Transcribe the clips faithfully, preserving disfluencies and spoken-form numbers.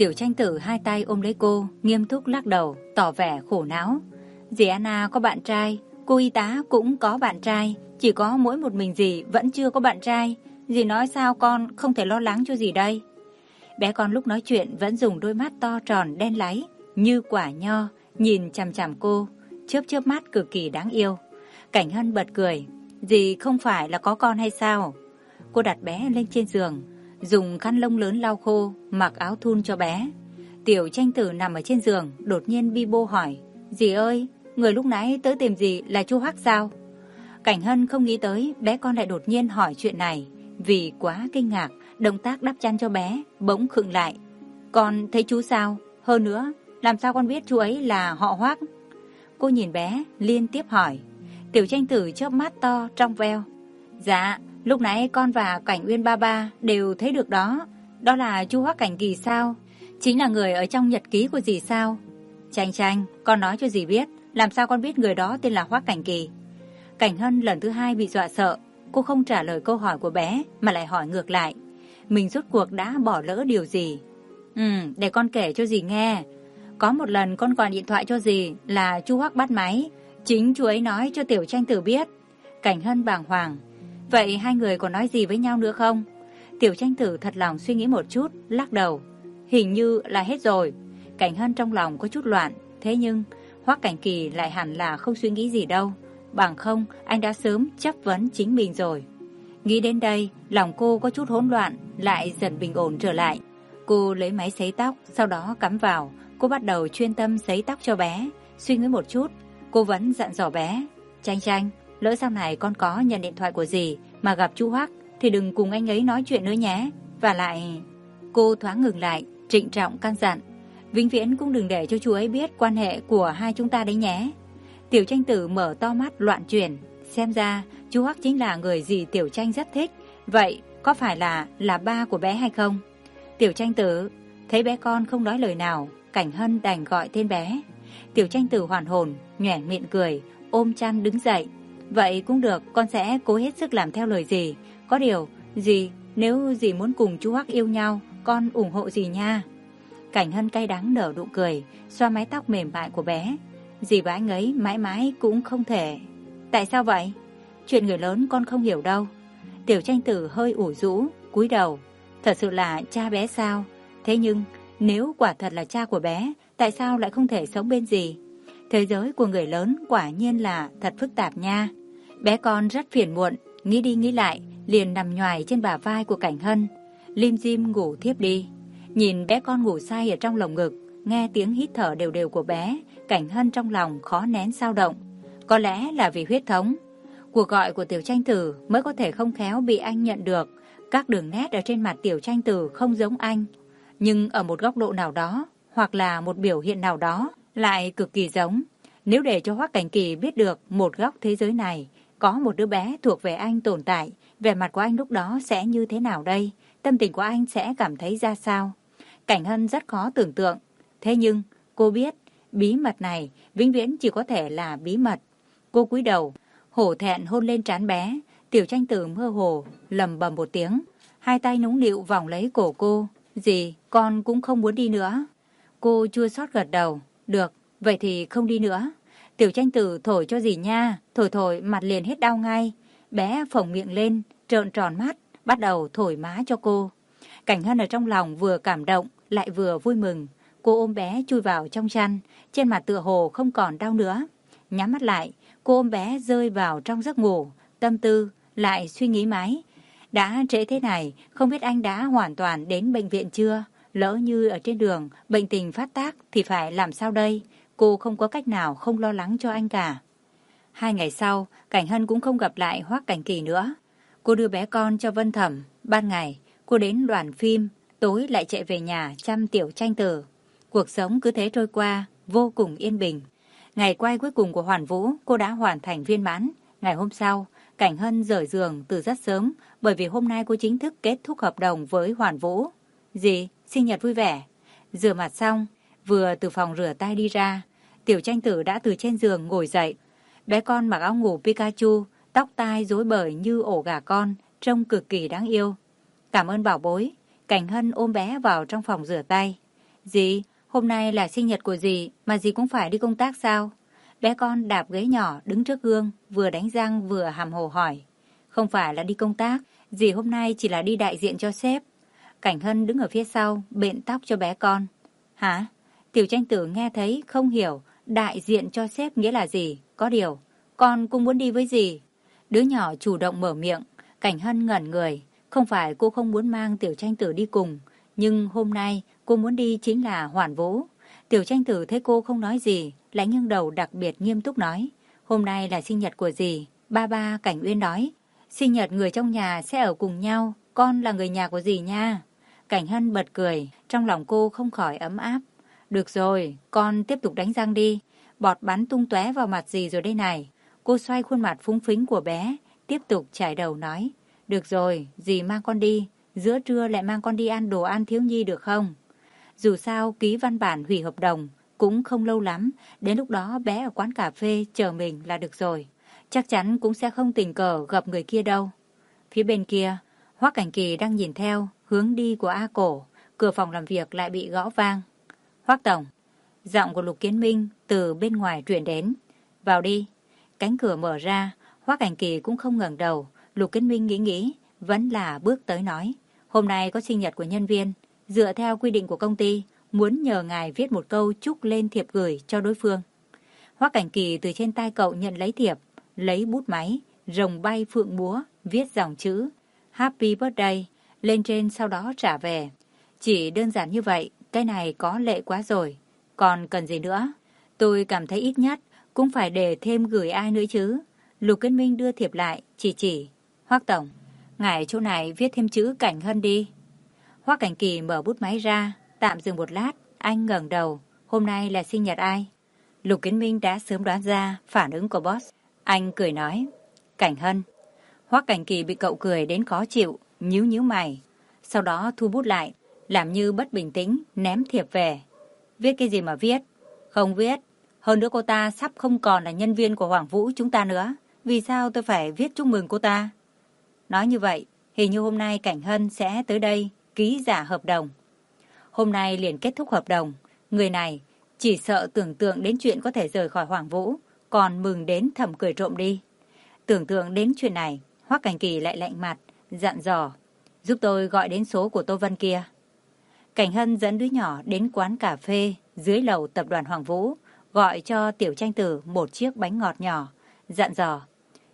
Tiểu Tranh Tử hai tay ôm lấy cô, nghiêm túc lắc đầu, tỏ vẻ khổ não. Dì Anna có bạn trai, cô y tá cũng có bạn trai, chỉ có mỗi một mình dì vẫn chưa có bạn trai. Dì nói sao con không thể lo lắng cho dì đây? Bé con lúc nói chuyện vẫn dùng đôi mắt to tròn đen láy như quả nho nhìn chằm chằm cô, chớp chớp mắt cực kỳ đáng yêu. Cảnh Hân bật cười. Dì không phải là có con hay sao? Cô đặt bé lên trên giường, dùng khăn lông lớn lau khô, mặc áo thun cho bé. Tiểu Tranh Tử nằm ở trên giường, đột nhiên bi bô hỏi. Dì ơi, người lúc nãy tới tìm dì là chú Hoắc sao? Cảnh Hân không nghĩ tới bé con lại đột nhiên hỏi chuyện này. Vì quá kinh ngạc, động tác đắp chăn cho bé bỗng khựng lại. Con thấy chú sao? Hơn nữa, làm sao con biết chú ấy là họ Hoắc? Cô nhìn bé, liên tiếp hỏi. Tiểu Tranh Tử chớp mắt to, trong veo. Dạ, lúc nãy con và Cảnh Uyên ba ba đều thấy được đó. Đó là chú Hoắc Cảnh Kỳ sao? Chính là người ở trong nhật ký của dì sao? Tranh Tranh, con nói cho dì biết, làm sao con biết người đó tên là Hoắc Cảnh Kỳ? Cảnh Hân lần thứ hai bị dọa sợ. Cô không trả lời câu hỏi của bé mà lại hỏi ngược lại. Mình rốt cuộc đã bỏ lỡ điều gì? Ừ, để con kể cho dì nghe. Có một lần con gọi điện thoại cho dì là chú Hoắc bắt máy. Chính chú ấy nói cho Tiểu Tranh Tử biết. Cảnh Hân bàng hoàng. Vậy hai người còn nói gì với nhau nữa không? Tiểu Tranh Tử thật lòng suy nghĩ một chút, lắc đầu. Hình như là hết rồi. Cảnh Hân trong lòng có chút loạn. Thế nhưng Hoắc Cảnh Kỳ lại hẳn là không suy nghĩ gì đâu. Bằng không anh đã sớm chấp vấn chính mình rồi. Nghĩ đến đây, lòng cô có chút hỗn loạn, lại dần bình ổn trở lại. Cô lấy máy sấy tóc, sau đó cắm vào. Cô bắt đầu chuyên tâm sấy tóc cho bé. Suy nghĩ một chút, cô vẫn dặn dò bé. Tranh Tranh, lỡ sau này con có nhận điện thoại của dì mà gặp chú Hoắc thì đừng cùng anh ấy nói chuyện nữa nhé. Và lại... Cô thoáng ngừng lại, trịnh trọng căn dặn. Vĩnh viễn cũng đừng để cho chú ấy biết quan hệ của hai chúng ta đấy nhé. Tiểu Tranh Tử mở to mắt loạn chuyển. Xem ra chú Hoắc chính là người dì Tiểu Tranh rất thích. Vậy có phải là là ba của bé hay không? Tiểu Tranh Tử. Thấy bé con không nói lời nào, Cảnh Hân đành gọi tên bé. Tiểu Tranh Tử hoàn hồn, nhoẻn miệng cười, ôm chăn đứng dậy. Vậy cũng được, con sẽ cố hết sức làm theo lời dì. Có điều, dì, nếu dì muốn cùng chú Hoắc yêu nhau, con ủng hộ dì nha. Cảnh Hân cay đắng nở nụ cười, xoa mái tóc mềm mại của bé. Dì và anh ấy mãi mãi cũng không thể. Tại sao vậy? Chuyện người lớn con không hiểu đâu. Tiểu Tranh Tử hơi ủ rũ, cúi đầu. Thật sự là cha bé sao? Thế nhưng nếu quả thật là cha của bé, tại sao lại không thể sống bên dì? Thế giới của người lớn quả nhiên là thật phức tạp nha. Bé con rất phiền muộn, nghĩ đi nghĩ lại, liền nằm nhoài trên bả vai của Cảnh Hân, lim dim ngủ thiếp đi. Nhìn bé con ngủ say ở trong lồng ngực, nghe tiếng hít thở đều đều của bé, Cảnh Hân trong lòng khó nén dao động. Có lẽ là vì huyết thống. Cuộc gọi của Tiểu Tranh Tử mới có thể không khéo bị anh nhận được. Các đường nét ở trên mặt Tiểu Tranh Tử không giống anh, nhưng ở một góc độ nào đó, hoặc là một biểu hiện nào đó, lại cực kỳ giống. Nếu để cho Hoắc Cảnh Kỳ biết được một góc thế giới này, có một đứa bé thuộc về anh tồn tại, vẻ mặt của anh lúc đó sẽ như thế nào đây? Tâm tình của anh sẽ cảm thấy ra sao? Cảnh Hân rất khó tưởng tượng. Thế nhưng, cô biết, bí mật này vĩnh viễn chỉ có thể là bí mật. Cô cúi đầu, hổ thẹn hôn lên trán bé. Tiểu Tranh Tử mơ hồ, lầm bầm một tiếng. Hai tay nũng nịu vòng lấy cổ cô. Dì, con cũng không muốn đi nữa. Cô chua xót gật đầu. Được, vậy thì không đi nữa. Tiểu Tranh Tử thổi cho dì nha. Thổi thổi mặt liền hết đau ngay. Bé phồng miệng lên, trợn tròn mắt, bắt đầu thổi má cho cô. Cảnh Hân ở trong lòng vừa cảm động, lại vừa vui mừng. Cô ôm bé chui vào trong chăn, trên mặt tựa hồ không còn đau nữa. Nhắm mắt lại, cô ôm bé rơi vào trong giấc ngủ, tâm tư lại suy nghĩ mãi. Đã trễ thế này, không biết anh đã hoàn toàn đến bệnh viện chưa? Lỡ như ở trên đường bệnh tình phát tác thì phải làm sao đây? Cô không có cách nào không lo lắng cho anh cả. Hai ngày sau, Cảnh Hân cũng không gặp lại Hoắc Cảnh Kỳ nữa. Cô đưa bé con cho Vân Thẩm. Ban ngày, cô đến đoàn phim, tối lại chạy về nhà chăm Tiểu Tranh Tử. Cuộc sống cứ thế trôi qua, vô cùng yên bình. Ngày quay cuối cùng của Hoàn Vũ, cô đã hoàn thành viên mãn. Ngày hôm sau, Cảnh Hân rời giường từ rất sớm, bởi vì hôm nay cô chính thức kết thúc hợp đồng với Hoàn Vũ. Dì, sinh nhật vui vẻ. Rửa mặt xong, vừa từ phòng rửa tay đi ra, Tiểu Tranh Tử đã từ trên giường ngồi dậy. Bé con mặc áo ngủ Pikachu, tóc tai rối bời như ổ gà con, trông cực kỳ đáng yêu. Cảm ơn bảo bối. Cảnh Hân ôm bé vào trong phòng rửa tay. Dì, hôm nay là sinh nhật của dì mà dì cũng phải đi công tác sao? Bé con đạp ghế nhỏ đứng trước gương, vừa đánh răng vừa hàm hồ hỏi. Không phải là đi công tác, dì hôm nay chỉ là đi đại diện cho sếp. Cảnh Hân đứng ở phía sau, bện tóc cho bé con. Hả? Tiểu Tranh Tử nghe thấy không hiểu đại diện cho sếp nghĩa là gì. Có điều, con cũng muốn đi với dì. Đứa nhỏ chủ động mở miệng. Cảnh Hân ngẩn người. Không phải cô không muốn mang Tiểu Tranh Tử đi cùng, nhưng hôm nay cô muốn đi chính là Hoàn Vũ. Tiểu Tranh Tử thấy cô không nói gì, lại nghiêng đầu đặc biệt nghiêm túc nói. Hôm nay là sinh nhật của dì. Ba ba Cảnh Uyên nói. Sinh nhật người trong nhà sẽ ở cùng nhau. Con là người nhà của dì nha. Cảnh Hân bật cười. Trong lòng cô không khỏi ấm áp. Được rồi, con tiếp tục đánh răng đi. Bọt bắn tung tóe vào mặt dì rồi đây này. Cô xoay khuôn mặt phúng phính của bé, tiếp tục chải đầu nói. Được rồi, dì mang con đi. Giữa trưa lại mang con đi ăn đồ ăn thiếu nhi được không? Dù sao ký văn bản hủy hợp đồng cũng không lâu lắm. Đến lúc đó bé ở quán cà phê chờ mình là được rồi. Chắc chắn cũng sẽ không tình cờ gặp người kia đâu. Phía bên kia, Hoắc Cảnh Kỳ đang nhìn theo hướng đi của A Cổ. Cửa phòng làm việc lại bị gõ vang. Hoắc tổng. Giọng của Lục Kiến Minh từ bên ngoài truyền đến. Vào đi. Cánh cửa mở ra. Hoắc Cảnh Kỳ cũng không ngẩng đầu. Lục Kiến Minh nghĩ nghĩ, vẫn là bước tới nói. Hôm nay có sinh nhật của nhân viên. Dựa theo quy định của công ty, muốn nhờ ngài viết một câu chúc lên thiệp gửi cho đối phương. Hoắc Cảnh Kỳ từ trên tay cậu nhận lấy thiệp, lấy bút máy, rồng bay phượng múa, viết dòng chữ Happy Birthday lên trên, sau đó trả về. Chỉ đơn giản như vậy, cái này có lệ quá rồi. Còn cần gì nữa? Tôi cảm thấy ít nhất cũng phải để thêm gửi ai nữa chứ. Lục Kiến Minh đưa thiệp lại, chỉ chỉ. Hoắc tổng, ngài chỗ này viết thêm chữ Cảnh Hân đi. Hoắc Cảnh Kỳ mở bút máy ra, tạm dừng một lát, anh ngẩng đầu. Hôm nay là sinh nhật ai? Lục Kiến Minh đã sớm đoán ra phản ứng của boss. Anh cười nói, Cảnh Hân. Hoắc Cảnh Kỳ bị cậu cười đến khó chịu, nhíu nhíu mày. Sau đó thu bút lại, làm như bất bình tĩnh, ném thiệp về. Viết cái gì mà viết? Không viết. Hơn nữa cô ta sắp không còn là nhân viên của Hoàng Vũ chúng ta nữa. Vì sao tôi phải viết chúc mừng cô ta? Nói như vậy, hình như hôm nay Cảnh Hân sẽ tới đây ký giả hợp đồng. Hôm nay liền kết thúc hợp đồng. Người này chỉ sợ tưởng tượng đến chuyện có thể rời khỏi Hoàng Vũ, còn mừng đến thầm cười trộm đi. Tưởng tượng đến chuyện này, Hoắc Cảnh Kỳ lại lạnh mặt, dặn dò. Giúp tôi gọi đến số của Tô Vân kia. Cảnh Hân dẫn đứa nhỏ đến quán cà phê dưới lầu tập đoàn Hoàng Vũ, gọi cho Tiểu Tranh Tử một chiếc bánh ngọt nhỏ, dặn dò.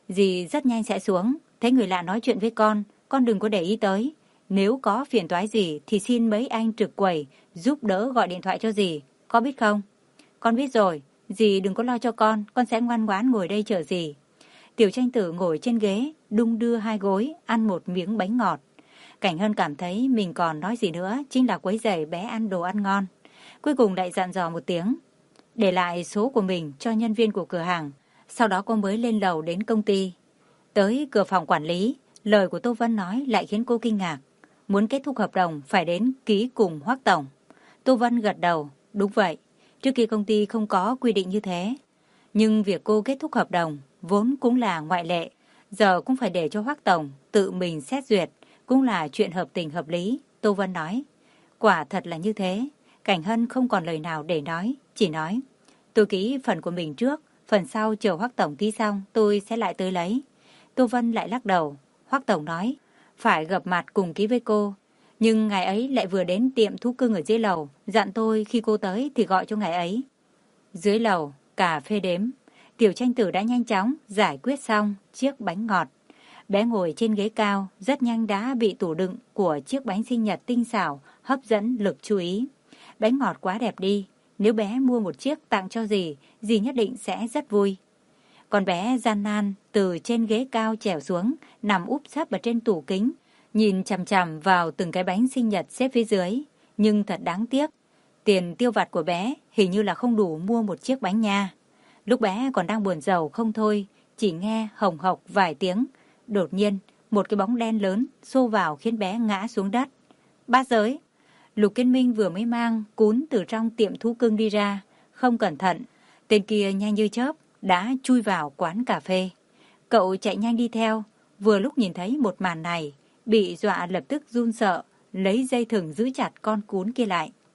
Dì rất nhanh sẽ xuống, thấy người lạ nói chuyện với con, con đừng có để ý tới. Nếu có phiền toái gì thì xin mấy anh trực quầy giúp đỡ gọi điện thoại cho dì, có biết không? Con biết rồi, dì đừng có lo cho con, con sẽ ngoan ngoãn ngồi đây chờ dì. Tiểu Tranh Tử ngồi trên ghế, đung đưa hai gối, ăn một miếng bánh ngọt. Cảnh Hân cảm thấy mình còn nói gì nữa, chính là quấy rầy bé ăn đồ ăn ngon. Cuối cùng lại dặn dò một tiếng, để lại số của mình cho nhân viên của cửa hàng. Sau đó cô mới lên lầu đến công ty. Tới cửa phòng quản lý, lời của Tô Vân nói lại khiến cô kinh ngạc. Muốn kết thúc hợp đồng phải đến ký cùng Hoắc tổng. Tô Vân gật đầu, đúng vậy. Trước kia công ty không có quy định như thế. Nhưng việc cô kết thúc hợp đồng vốn cũng là ngoại lệ. Giờ cũng phải để cho Hoắc tổng tự mình xét duyệt, cũng là chuyện hợp tình hợp lý. Tô Vân nói. Quả thật là như thế. Cảnh Hân không còn lời nào để nói, chỉ nói. Tôi ký phần của mình trước, phần sau chờ Hoắc tổng ký xong tôi sẽ lại tới lấy. Tô Vân lại lắc đầu. Hoắc tổng nói phải gặp mặt cùng ký với cô. Nhưng ngày ấy lại vừa đến tiệm thú cưng ở dưới lầu, dặn tôi khi cô tới thì gọi cho ngày ấy. Dưới lầu, cà phê đếm. Tiểu Tranh Tử đã nhanh chóng giải quyết xong chiếc bánh ngọt. Bé ngồi trên ghế cao, rất nhanh đã bị tủ đựng của chiếc bánh sinh nhật tinh xảo hấp dẫn lực chú ý. Bánh ngọt quá đẹp đi, nếu bé mua một chiếc tặng cho dì, dì nhất định sẽ rất vui. Con bé gian nan từ trên ghế cao trèo xuống, nằm úp sấp ở trên tủ kính, nhìn chằm chằm vào từng cái bánh sinh nhật xếp phía dưới. Nhưng thật đáng tiếc, tiền tiêu vặt của bé hình như là không đủ mua một chiếc bánh nha. Lúc bé còn đang buồn rầu không thôi, chỉ nghe hồng hộc vài tiếng. Đột nhiên, một cái bóng đen lớn xô vào khiến bé ngã xuống đất. Bát giới! Lục Kiến Minh vừa mới mang cún từ trong tiệm thú cưng đi ra. Không cẩn thận, tên kia nhanh như chớp đã chui vào quán cà phê. Cậu chạy nhanh đi theo, vừa lúc nhìn thấy một màn này, bị dọa lập tức run sợ, lấy dây thừng giữ chặt con cún kia lại.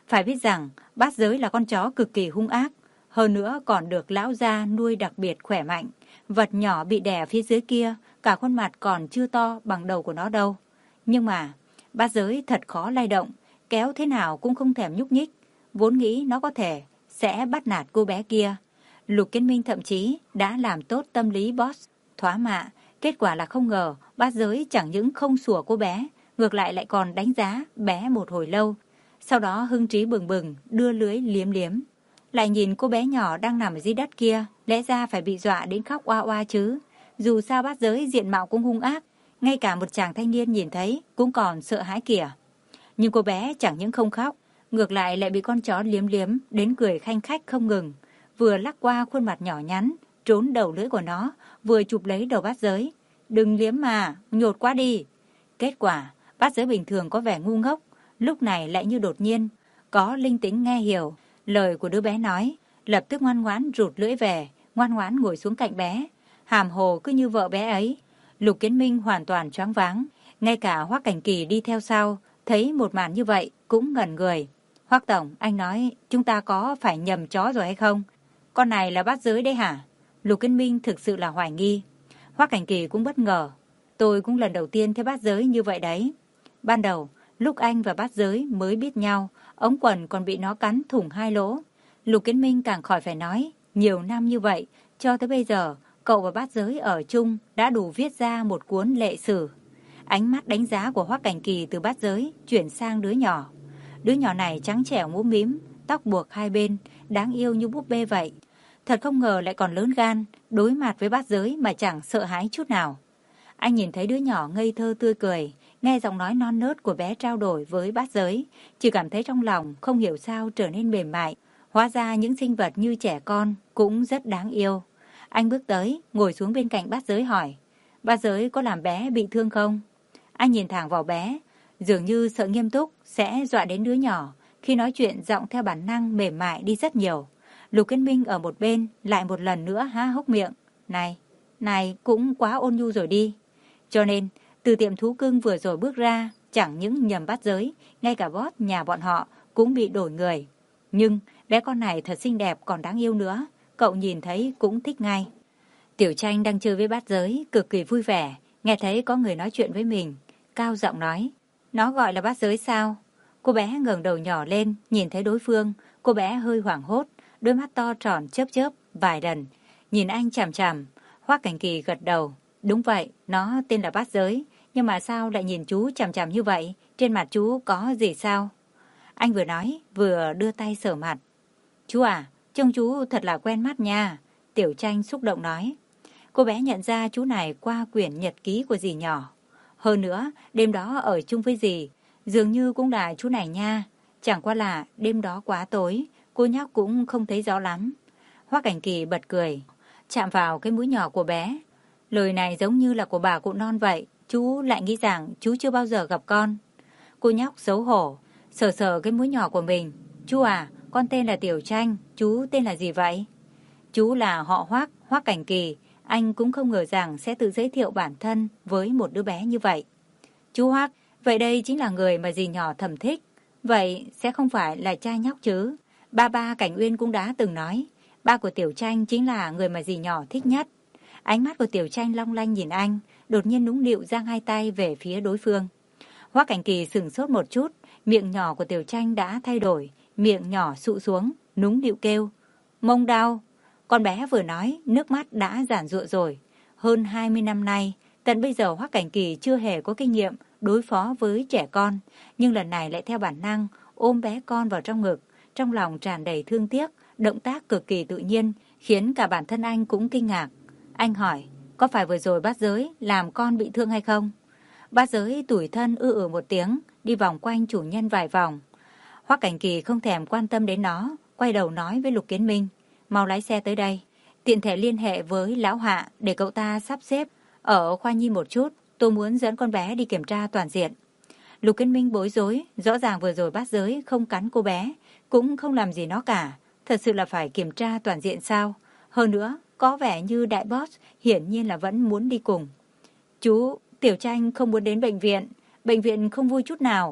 Phải biết rằng bát giới là con chó cực kỳ hung ác, hơn nữa còn được lão gia nuôi đặc biệt khỏe mạnh. Vật nhỏ bị đè phía dưới kia, cả khuôn mặt còn chưa to bằng đầu của nó đâu. Nhưng mà bát giới thật khó lay động, kéo thế nào cũng không thèm nhúc nhích. Vốn nghĩ nó có thể sẽ bắt nạt cô bé kia. Lục Kiến Minh thậm chí đã làm tốt tâm lý boss thoá mạ. Kết quả là không ngờ bát giới chẳng những không sủa cô bé, ngược lại lại còn đánh giá bé một hồi lâu. Sau đó hưng trí bừng bừng đưa lưới liếm liếm. Lại nhìn cô bé nhỏ đang nằm ở dưới đất kia, lẽ ra phải bị dọa đến khóc oa oa chứ. Dù sao bát giới diện mạo cũng hung ác, ngay cả một chàng thanh niên nhìn thấy cũng còn sợ hãi kìa. Nhưng cô bé chẳng những không khóc, ngược lại lại bị con chó liếm liếm đến cười khanh khách không ngừng. Vừa lắc qua khuôn mặt nhỏ nhắn, trốn đầu lưỡi của nó, vừa chụp lấy đầu bát giới. Đừng liếm mà, nhột quá đi. Kết quả, bát giới bình thường có vẻ ngu ngốc, lúc này lại như đột nhiên, có linh tính nghe hiểu lời của đứa bé nói, lập tức ngoan ngoãn rụt lưỡi về, ngoan ngoãn ngồi xuống cạnh bé, hàm hồ cứ như vợ bé ấy. Lục Kiến Minh hoàn toàn choáng váng, ngay cả Hoắc Cảnh Kỳ đi theo sau, thấy một màn như vậy cũng ngẩn người. Hoắc tổng, anh nói chúng ta có phải nhầm chó rồi hay không? Con này là bát giới đấy hả? Lục Kiến Minh thực sự là hoài nghi. Hoắc Cảnh Kỳ cũng bất ngờ. Tôi cũng lần đầu tiên thấy bát giới như vậy đấy. Ban đầu, lúc anh và bát giới mới biết nhau, ống quần còn bị nó cắn thủng hai lỗ. Lục Kiến Minh càng khỏi phải nói, nhiều năm như vậy, cho tới bây giờ, cậu và bát giới ở chung đã đủ viết ra một cuốn lệ sử. Ánh mắt đánh giá của Hoắc Cảnh Kỳ từ bát giới chuyển sang đứa nhỏ. Đứa nhỏ này trắng trẻo mũm mĩm, tóc buộc hai bên, đáng yêu như búp bê vậy. Thật không ngờ lại còn lớn gan, đối mặt với bát giới mà chẳng sợ hãi chút nào. Anh nhìn thấy đứa nhỏ ngây thơ tươi cười, nghe giọng nói non nớt của bé trao đổi với bát giới, chỉ cảm thấy trong lòng không hiểu sao trở nên mềm mại. Hóa ra những sinh vật như trẻ con cũng rất đáng yêu. Anh bước tới, ngồi xuống bên cạnh bát giới hỏi, bát giới có làm bé bị thương không? Anh nhìn thẳng vào bé, dường như sợ nghiêm túc sẽ dọa đến đứa nhỏ, khi nói chuyện giọng theo bản năng mềm mại đi rất nhiều. Lục Kiến Minh ở một bên lại một lần nữa há hốc miệng, này, này cũng quá ôn nhu rồi đi. Cho nên, từ tiệm thú cưng vừa rồi bước ra, chẳng những nhầm bát giới, ngay cả boss nhà bọn họ cũng bị đổi người. Nhưng bé con này thật xinh đẹp còn đáng yêu nữa, cậu nhìn thấy cũng thích ngay. Tiểu Tranh đang chơi với bát giới, cực kỳ vui vẻ, nghe thấy có người nói chuyện với mình, cao giọng nói, nó gọi là bát giới sao? Cô bé ngẩng đầu nhỏ lên, nhìn thấy đối phương, cô bé hơi hoảng hốt, đôi mắt to tròn chớp chớp vài lần, nhìn anh chằm chằm. Hoắc Cảnh Kỳ gật đầu, đúng vậy, nó tên là bát giới, nhưng mà sao lại nhìn chú chằm chằm như vậy, trên mặt chú có gì sao? Anh vừa nói, vừa đưa tay sờ mặt. Chú à, trông chú thật là quen mắt nha, Tiểu Tranh xúc động nói. Cô bé nhận ra chú này qua quyển nhật ký của dì nhỏ. Hơn nữa, đêm đó ở chung với dì, dường như cũng là chú này nha. Chẳng qua là đêm đó quá tối, cô nhóc cũng không thấy rõ lắm. Hoắc Cảnh Kỳ bật cười, chạm vào cái mũi nhỏ của bé. Lời này giống như là của bà cụ non vậy, chú lại nghĩ rằng chú chưa bao giờ gặp con. Cô nhóc xấu hổ, sờ sờ cái mũi nhỏ của mình. Chú à, con tên là Tiểu Tranh, chú tên là gì vậy? Chú là họ Hoắc, Hoắc Cảnh Kỳ. Anh cũng không ngờ rằng sẽ tự giới thiệu bản thân với một đứa bé như vậy. Chú Hoắc, vậy đây chính là người mà dì nhỏ thầm thích. Vậy sẽ không phải là cha nhóc chứ? Ba ba Cảnh Uyên cũng đã từng nói, ba của Tiểu Tranh chính là người mà dì nhỏ thích nhất. Ánh mắt của Tiểu Tranh long lanh nhìn anh, đột nhiên nũng nịu giang hai tay về phía đối phương. Hoắc Cảnh Kỳ sửng sốt một chút, miệng nhỏ của Tiểu Tranh đã thay đổi, miệng nhỏ sụ xuống, nũng nịu kêu, mông đau. Con bé vừa nói, nước mắt đã giản rụa rồi. Hơn hai mươi năm nay, tận bây giờ Hoắc Cảnh Kỳ chưa hề có kinh nghiệm đối phó với trẻ con, nhưng lần này lại theo bản năng ôm bé con vào trong ngực, trong lòng tràn đầy thương tiếc, động tác cực kỳ tự nhiên, khiến cả bản thân anh cũng kinh ngạc. Anh hỏi, có phải vừa rồi bát giới làm con bị thương hay không? Bát giới tủi thân ư ử một tiếng, đi vòng quanh chủ nhân vài vòng. Hoắc Cảnh Kỳ không thèm quan tâm đến nó, quay đầu nói với Lục Kiến Minh, mau lái xe tới đây, tiện thể liên hệ với lão Hạ để cậu ta sắp xếp ở khoa nhi một chút, tôi muốn dẫn con bé đi kiểm tra toàn diện. Lục Kiến Minh bối rối, rõ ràng vừa rồi bát giới không cắn cô bé, cũng không làm gì nó cả, thật sự là phải kiểm tra toàn diện sao? Hơn nữa, có vẻ như đại boss hiển nhiên là vẫn muốn đi cùng. Chú, Tiểu Tranh không muốn đến bệnh viện, bệnh viện không vui chút nào.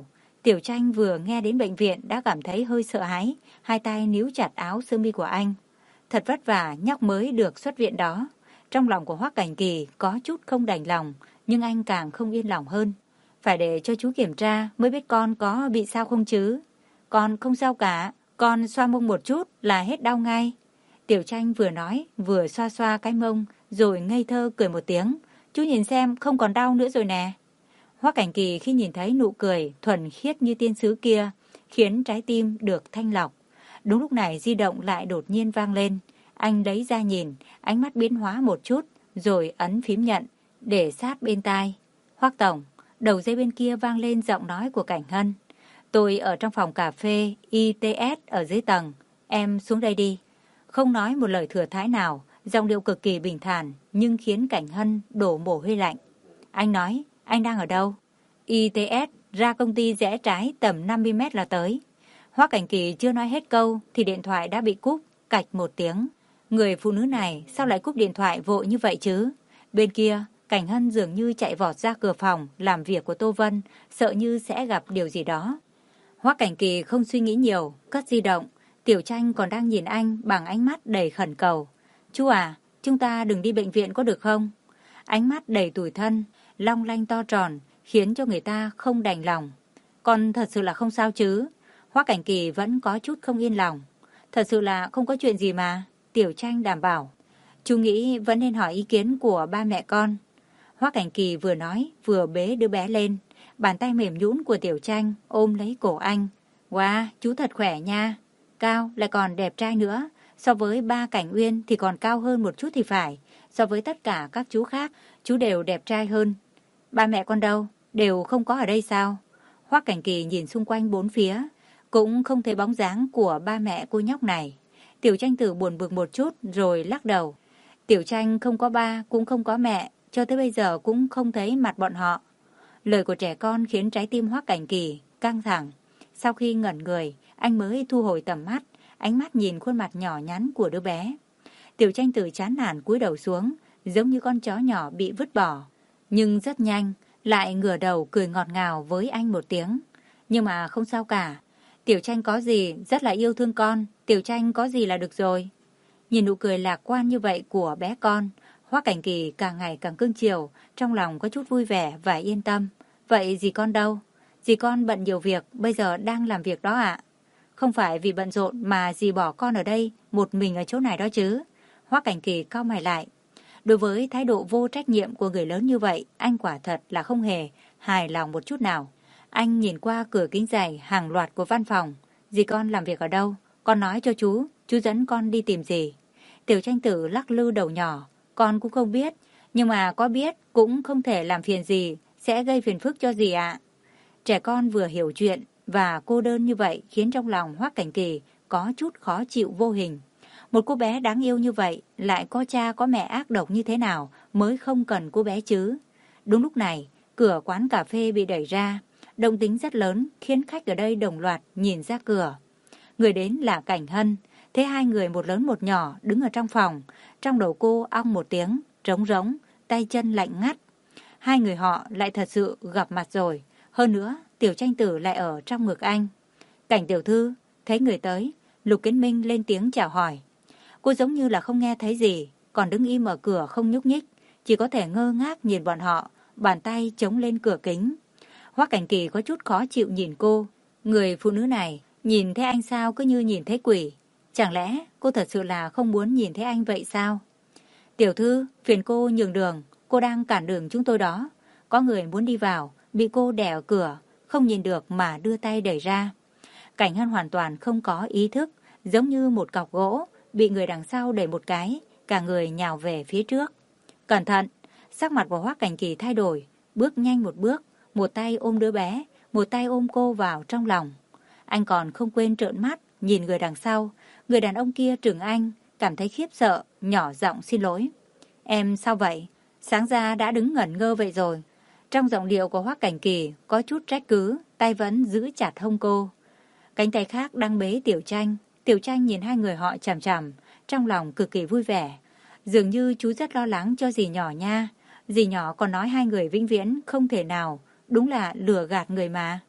Tiểu Tranh vừa nghe đến bệnh viện đã cảm thấy hơi sợ hãi, hai tay níu chặt áo sơ mi của anh. Thật vất vả nhóc mới được xuất viện đó. Trong lòng của Hoắc Cảnh Kỳ có chút không đành lòng, nhưng anh càng không yên lòng hơn. Phải để cho chú kiểm tra mới biết con có bị sao không chứ. Con không sao cả, con xoa mông một chút là hết đau ngay. Tiểu Tranh vừa nói vừa xoa xoa cái mông rồi ngây thơ cười một tiếng. Chú nhìn xem không còn đau nữa rồi nè. Hoắc Cảnh Kỳ khi nhìn thấy nụ cười thuần khiết như tiên sứ kia khiến trái tim được thanh lọc. Đúng lúc này di động lại đột nhiên vang lên. Anh lấy ra nhìn, ánh mắt biến hóa một chút rồi ấn phím nhận để sát bên tai. Hoắc tổng, đầu dây bên kia vang lên giọng nói của Cảnh Hân. Tôi ở trong phòng cà phê i tê ét ở dưới tầng, em xuống đây đi. Không nói một lời thừa thãi nào, giọng điệu cực kỳ bình thản nhưng khiến Cảnh Hân đổ mồ hôi lạnh. Anh nói, anh đang ở đâu? i tê ét, ra công ty rẽ trái tầm năm mươi mét là tới. Hoắc Cảnh Kỳ chưa nói hết câu thì điện thoại đã bị cúp, cạch một tiếng. Người phụ nữ này sao lại cúp điện thoại vội như vậy chứ? Bên kia, Cảnh Hân dường như chạy vọt ra cửa phòng làm việc của Tô Vân, sợ như sẽ gặp điều gì đó. Hoắc Cảnh Kỳ không suy nghĩ nhiều, cất di động. Tiểu Tranh còn đang nhìn anh bằng ánh mắt đầy khẩn cầu. Chú à, chúng ta đừng đi bệnh viện có được không? Ánh mắt đầy tủi thân, long lanh to tròn, khiến cho người ta không đành lòng. Con thật sự là không sao chứ? Hoắc Cảnh Kỳ vẫn có chút không yên lòng. Thật sự là không có chuyện gì mà. Tiểu Tranh đảm bảo. Chú nghĩ vẫn nên hỏi ý kiến của ba mẹ con. Hoắc Cảnh Kỳ vừa nói vừa bế đứa bé lên. Bàn tay mềm nhũn của Tiểu Tranh ôm lấy cổ anh. Wow, chú thật khỏe nha. Cao lại còn đẹp trai nữa. So với ba Cảnh Uyên thì còn cao hơn một chút thì phải. So với tất cả các chú khác, chú đều đẹp trai hơn. Ba mẹ con đâu? Đều không có ở đây sao? Hoắc Cảnh Kỳ nhìn xung quanh bốn phía, cũng không thấy bóng dáng của ba mẹ cô nhóc này. Tiểu Tranh Tử buồn bực một chút rồi lắc đầu. Tiểu Tranh không có ba cũng không có mẹ, cho tới bây giờ cũng không thấy mặt bọn họ. Lời của trẻ con khiến trái tim Hoắc Cảnh Kỳ căng thẳng. Sau khi ngẩn người, anh mới thu hồi tầm mắt, ánh mắt nhìn khuôn mặt nhỏ nhắn của đứa bé. Tiểu Tranh Tử chán nản cúi đầu xuống, giống như con chó nhỏ bị vứt bỏ. Nhưng rất nhanh, lại ngửa đầu cười ngọt ngào với anh một tiếng. Nhưng mà không sao cả. Tiểu Tranh có gì rất là yêu thương con, Tiểu Tranh có gì là được rồi. Nhìn nụ cười lạc quan như vậy của bé con, Hoắc Cảnh Kỳ càng ngày càng cưng chiều, trong lòng có chút vui vẻ và yên tâm. Vậy dì con đâu? Dì con bận nhiều việc, bây giờ đang làm việc đó ạ. Không phải vì bận rộn mà dì bỏ con ở đây, một mình ở chỗ này đó chứ. Hoắc Cảnh Kỳ cau mày lại. Đối với thái độ vô trách nhiệm của người lớn như vậy, anh quả thật là không hề hài lòng một chút nào. Anh nhìn qua cửa kính dày hàng loạt của văn phòng. Dì con làm việc ở đâu? Con nói cho chú, chú dẫn con đi tìm dì. Tiểu Tranh Tử lắc lư đầu nhỏ. Con cũng không biết, nhưng mà có biết cũng không thể làm phiền dì, sẽ gây phiền phức cho dì ạ. Trẻ con vừa hiểu chuyện và cô đơn như vậy khiến trong lòng Hoắc Cảnh Kỳ có chút khó chịu vô hình. Một cô bé đáng yêu như vậy lại có cha có mẹ ác độc như thế nào mới không cần cô bé chứ. Đúng lúc này, cửa quán cà phê bị đẩy ra. Động tĩnh rất lớn khiến khách ở đây đồng loạt nhìn ra cửa. Người đến là Cảnh Hân. Thấy hai người một lớn một nhỏ đứng ở trong phòng. Trong đầu cô ong một tiếng, trống rỗng, tay chân lạnh ngắt. Hai người họ lại thật sự gặp mặt rồi. Hơn nữa, Tiểu Tranh Tử lại ở trong ngực anh. Cảnh tiểu thư, thấy người tới, Lục Kiến Minh lên tiếng chào hỏi. Cô giống như là không nghe thấy gì, còn đứng im ở cửa không nhúc nhích, chỉ có thể ngơ ngác nhìn bọn họ, bàn tay chống lên cửa kính. Hoắc Cảnh Kỳ có chút khó chịu nhìn cô. Người phụ nữ này, nhìn thấy anh sao cứ như nhìn thấy quỷ. Chẳng lẽ cô thật sự là không muốn nhìn thấy anh vậy sao? Tiểu thư, phiền cô nhường đường, cô đang cản đường chúng tôi đó. Có người muốn đi vào, bị cô đè ở cửa, không nhìn được mà đưa tay đẩy ra. Cảnh Hân hoàn toàn không có ý thức, giống như một cọc gỗ, bị người đằng sau đẩy một cái, cả người nhào về phía trước. Cẩn thận, sắc mặt của Hoắc Cảnh Kỳ thay đổi, bước nhanh một bước, một tay ôm đứa bé, một tay ôm cô vào trong lòng. Anh còn không quên trợn mắt, nhìn người đằng sau, người đàn ông kia trừng anh, cảm thấy khiếp sợ, nhỏ giọng xin lỗi. Em sao vậy? Sáng ra đã đứng ngẩn ngơ vậy rồi. Trong giọng điệu của Hoắc Cảnh Kỳ có chút trách cứ, tay vẫn giữ chặt hông cô. Cánh tay khác đang bế Tiểu Tranh. Tiểu Tranh nhìn hai người họ chằm chằm, trong lòng cực kỳ vui vẻ. Dường như chú rất lo lắng cho dì nhỏ nha. Dì nhỏ còn nói hai người vĩnh viễn không thể nào, đúng là lừa gạt người mà.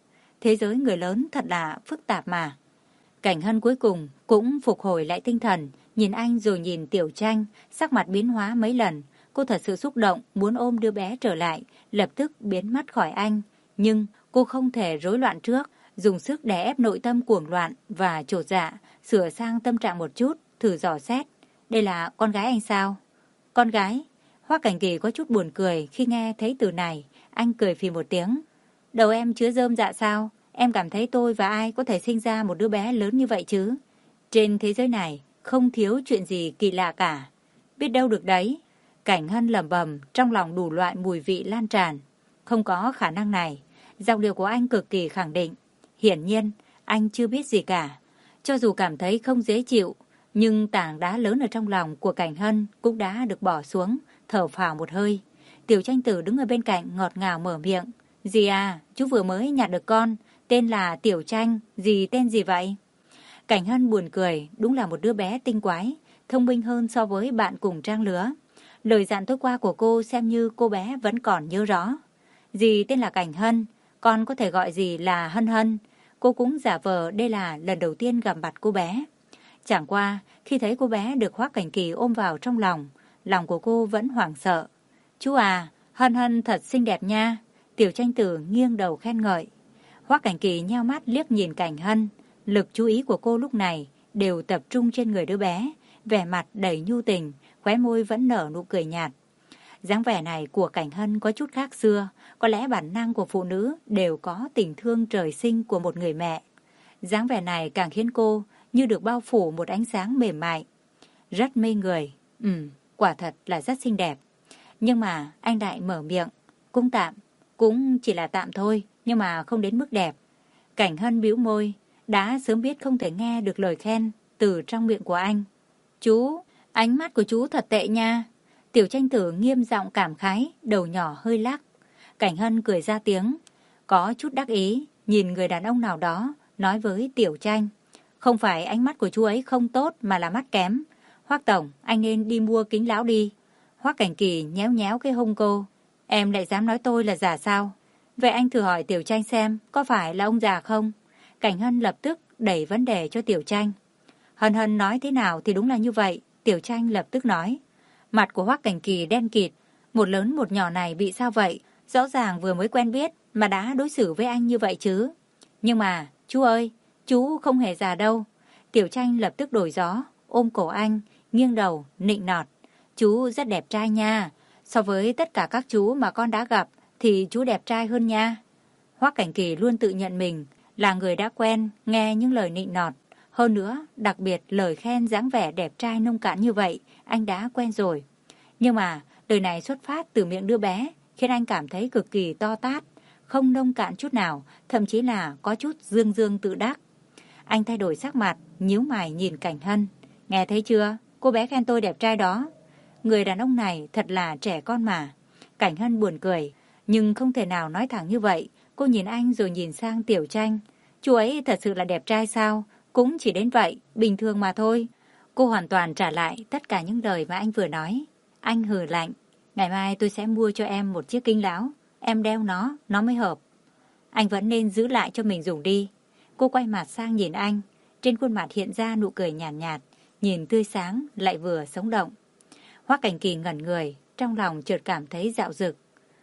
Thế giới người lớn thật là phức tạp mà. Cảnh Hân cuối cùng cũng phục hồi lại tinh thần, nhìn anh rồi nhìn Tiểu Tranh, sắc mặt biến hóa mấy lần. Cô thật sự xúc động, muốn ôm đứa bé trở lại, lập tức biến mất khỏi anh. Nhưng cô không thể rối loạn trước, dùng sức đè ép nội tâm cuồng loạn và chột dạ, sửa sang tâm trạng một chút, thử dò xét. Đây là con gái anh sao? Con gái? Hoắc Cảnh Kỳ có chút buồn cười khi nghe thấy từ này, anh cười phì một tiếng. Đầu em chứa rơm dạ sao? Em cảm thấy tôi và ai có thể sinh ra một đứa bé lớn như vậy chứ? Trên thế giới này không thiếu chuyện gì kỳ lạ cả. Biết đâu được đấy. Cảnh Hân lẩm bẩm, trong lòng đủ loại mùi vị lan tràn. Không có khả năng này. Giọng điệu của anh cực kỳ khẳng định. Hiển nhiên, anh chưa biết gì cả. Cho dù cảm thấy không dễ chịu, nhưng tảng đá lớn ở trong lòng của Cảnh Hân cũng đã được bỏ xuống, thở phào một hơi. Tiểu Tranh Tử đứng ở bên cạnh ngọt ngào mở miệng. Dì à, chú vừa mới nhặt được con, tên là Tiểu Tranh, dì tên gì vậy? Cảnh Hân buồn cười, đúng là một đứa bé tinh quái, thông minh hơn so với bạn cùng trang lứa. Lời dặn tối qua của cô xem như cô bé vẫn còn nhớ rõ. Dì tên là Cảnh Hân, con có thể gọi dì là Hân Hân. Cô cũng giả vờ đây là lần đầu tiên gặp mặt cô bé. Chẳng qua, khi thấy cô bé được Hoắc Cảnh Kỳ ôm vào trong lòng, lòng của cô vẫn hoảng sợ. Chú à, Hân Hân thật xinh đẹp nha. Tiểu Tranh Tử nghiêng đầu khen ngợi. Hoắc Cảnh Kỳ nheo mắt liếc nhìn Cảnh Hân. Lực chú ý của cô lúc này đều tập trung trên người đứa bé, vẻ mặt đầy nhu tình, khóe môi vẫn nở nụ cười nhạt. Dáng vẻ này của Cảnh Hân có chút khác xưa, có lẽ bản năng của phụ nữ đều có tình thương trời sinh của một người mẹ. Dáng vẻ này càng khiến cô như được bao phủ một ánh sáng mềm mại. Rất mê người, ừ, quả thật là rất xinh đẹp. Nhưng mà anh Đại mở miệng, cũng tạm, cũng chỉ là tạm thôi, nhưng mà không đến mức đẹp. Cảnh Hân bĩu môi, đã sớm biết không thể nghe được lời khen từ trong miệng của anh. Chú, ánh mắt của chú thật tệ nha. Tiểu Tranh Tử nghiêm giọng cảm khái, đầu nhỏ hơi lắc. Cảnh Hân cười ra tiếng, có chút đắc ý, nhìn người đàn ông nào đó, nói với Tiểu Tranh. Không phải ánh mắt của chú ấy không tốt mà là mắt kém. Hoắc tổng, anh nên đi mua kính lão đi. Hoắc Cảnh Kỳ nhéo nhéo cái hông cô. Em lại dám nói tôi là giả sao? Vậy anh thử hỏi Tiểu Tranh xem, có phải là ông già không? Cảnh Hân lập tức đẩy vấn đề cho Tiểu Tranh. Hân Hân nói thế nào thì đúng là như vậy. Tiểu Tranh lập tức nói. Mặt của Hoắc Cảnh Kỳ đen kịt. Một lớn một nhỏ này bị sao vậy? Rõ ràng vừa mới quen biết mà đã đối xử với anh như vậy chứ. Nhưng mà, chú ơi, chú không hề già đâu. Tiểu Tranh lập tức đổi gió, ôm cổ anh, nghiêng đầu, nịnh nọt. Chú rất đẹp trai nha. So với tất cả các chú mà con đã gặp thì chú đẹp trai hơn nha. Hoắc Cảnh Kỳ luôn tự nhận mình là người đã quen nghe những lời nịnh nọt. Hơn nữa, đặc biệt lời khen dáng vẻ đẹp trai nông cạn như vậy, anh đã quen rồi. Nhưng mà, lời này xuất phát từ miệng đứa bé, khiến anh cảm thấy cực kỳ to tát, không nông cạn chút nào, thậm chí là có chút dương dương tự đắc. Anh thay đổi sắc mặt, nhíu mày nhìn Cảnh Hân. Nghe thấy chưa? Cô bé khen tôi đẹp trai đó. Người đàn ông này thật là trẻ con mà. Cảnh Hân buồn cười, nhưng không thể nào nói thẳng như vậy. Cô nhìn anh rồi nhìn sang Tiểu Tranh. Chú ấy thật sự là đẹp trai sao? Cũng chỉ đến vậy, bình thường mà thôi. Cô hoàn toàn trả lại tất cả những lời mà anh vừa nói. Anh hừ lạnh. Ngày mai tôi sẽ mua cho em một chiếc kính láo. Em đeo nó, nó mới hợp. Anh vẫn nên giữ lại cho mình dùng đi. Cô quay mặt sang nhìn anh. Trên khuôn mặt hiện ra nụ cười nhàn nhạt, nhạt, nhìn tươi sáng lại vừa sống động. Hoắc Cảnh Kỳ ngẩn người, trong lòng chợt cảm thấy dạo dực.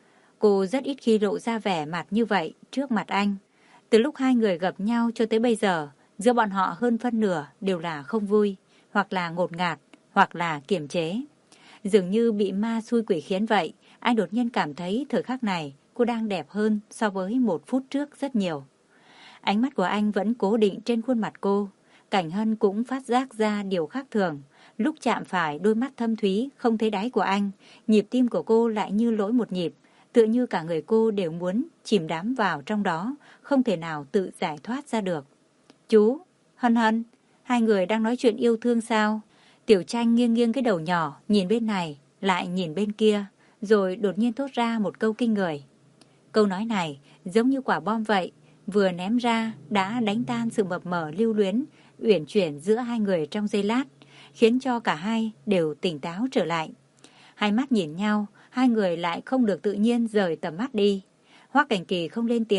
Cô rất ít khi lộ ra vẻ mặt như vậy trước mặt anh. Từ lúc hai người gặp nhau cho tới bây giờ, giữa bọn họ hơn phân nửa đều là không vui, hoặc là ngột ngạt, hoặc là kiềm chế. Dường như bị ma xui quỷ khiến vậy, anh đột nhiên cảm thấy thời khắc này cô đang đẹp hơn so với một phút trước rất nhiều. Ánh mắt của anh vẫn cố định trên khuôn mặt cô. Cảnh Hân cũng phát giác ra điều khác thường. Lúc chạm phải đôi mắt thâm thúy không thấy đáy của anh, nhịp tim của cô lại như lỗi một nhịp, tựa như cả người cô đều muốn chìm đắm vào trong đó, không thể nào tự giải thoát ra được. Chú, Hân Hân, hai người đang nói chuyện yêu thương sao? Tiểu Tranh nghiêng nghiêng cái đầu nhỏ, nhìn bên này, lại nhìn bên kia, rồi đột nhiên thốt ra một câu kinh người. Câu nói này giống như quả bom vậy, vừa ném ra đã đánh tan sự mập mờ lưu luyến, uyển chuyển giữa hai người trong giây lát, khiến cho cả hai đều tỉnh táo trở lại. Hai mắt nhìn nhau, hai người lại không được tự nhiên rời tầm mắt đi. Hoắc Cảnh Kỳ không lên tiếng,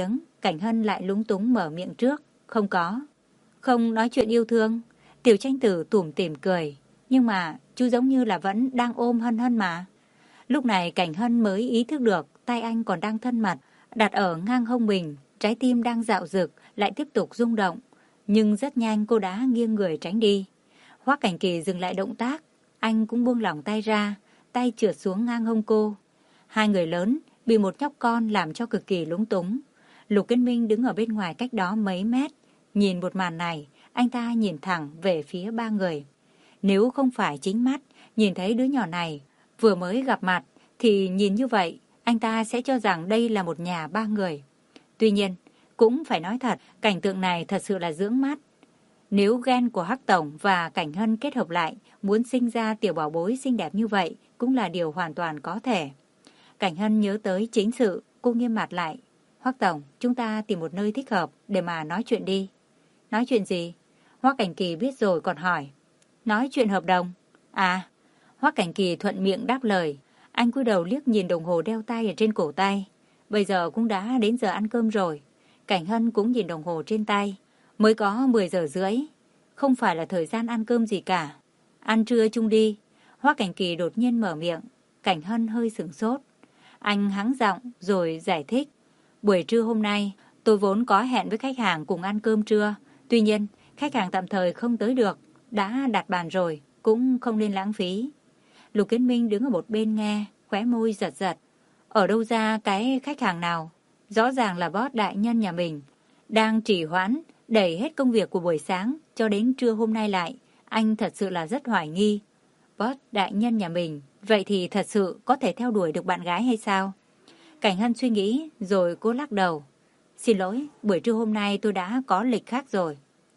Cảnh Hân lại lúng túng mở miệng trước. Không có. Không nói chuyện yêu thương. Tiểu Tranh Tử tủm tỉm cười. Nhưng mà chú giống như là vẫn đang ôm Hân Hân mà. Lúc này Cảnh Hân mới ý thức được tay anh còn đang thân mật, đặt ở ngang hông mình, trái tim đang dạo dực, lại tiếp tục rung động. Nhưng rất nhanh cô đã nghiêng người tránh đi. Hoắc Cảnh Kỳ dừng lại động tác, anh cũng buông lỏng tay ra, tay trượt xuống ngang hông cô. Hai người lớn bị một nhóc con làm cho cực kỳ lúng túng. Lục Kiến Minh đứng ở bên ngoài cách đó mấy mét, nhìn một màn này, anh ta nhìn thẳng về phía ba người. Nếu không phải chính mắt nhìn thấy đứa nhỏ này vừa mới gặp mặt, thì nhìn như vậy, anh ta sẽ cho rằng đây là một nhà ba người. Tuy nhiên, cũng phải nói thật, cảnh tượng này thật sự là dưỡng mắt. Nếu gen của Hắc Tổng và Cảnh Hân kết hợp lại, muốn sinh ra tiểu bảo bối xinh đẹp như vậy, cũng là điều hoàn toàn có thể. Cảnh Hân nhớ tới chính sự, cô nghiêm mặt lại. Hoắc Tổng, chúng ta tìm một nơi thích hợp để mà nói chuyện đi. Nói chuyện gì? Hoắc Cảnh Kỳ biết rồi còn hỏi. Nói chuyện hợp đồng. À, Hoắc Cảnh Kỳ thuận miệng đáp lời. Anh cúi đầu liếc nhìn đồng hồ đeo tay ở trên cổ tay. Bây giờ cũng đã đến giờ ăn cơm rồi. Cảnh Hân cũng nhìn đồng hồ trên tay. Mới có mười giờ rưỡi. Không phải là thời gian ăn cơm gì cả. Ăn trưa chung đi. Hoắc Cảnh Kỳ đột nhiên mở miệng. Cảnh Hân hơi sửng sốt. Anh hắng giọng rồi giải thích. Buổi trưa hôm nay, tôi vốn có hẹn với khách hàng cùng ăn cơm trưa. Tuy nhiên, khách hàng tạm thời không tới được. Đã đặt bàn rồi, cũng không nên lãng phí. Lục Kiến Minh đứng ở một bên nghe, khóe môi giật giật. Ở đâu ra cái khách hàng nào? Rõ ràng là boss đại nhân nhà mình. Đang trì hoãn, đẩy hết công việc của buổi sáng cho đến trưa hôm nay lại. Anh thật sự là rất hoài nghi. Boss đại nhân nhà mình, vậy thì thật sự có thể theo đuổi được bạn gái hay sao? Cảnh Hân suy nghĩ rồi cô lắc đầu. Xin lỗi, buổi trưa hôm nay tôi đã có lịch khác rồi.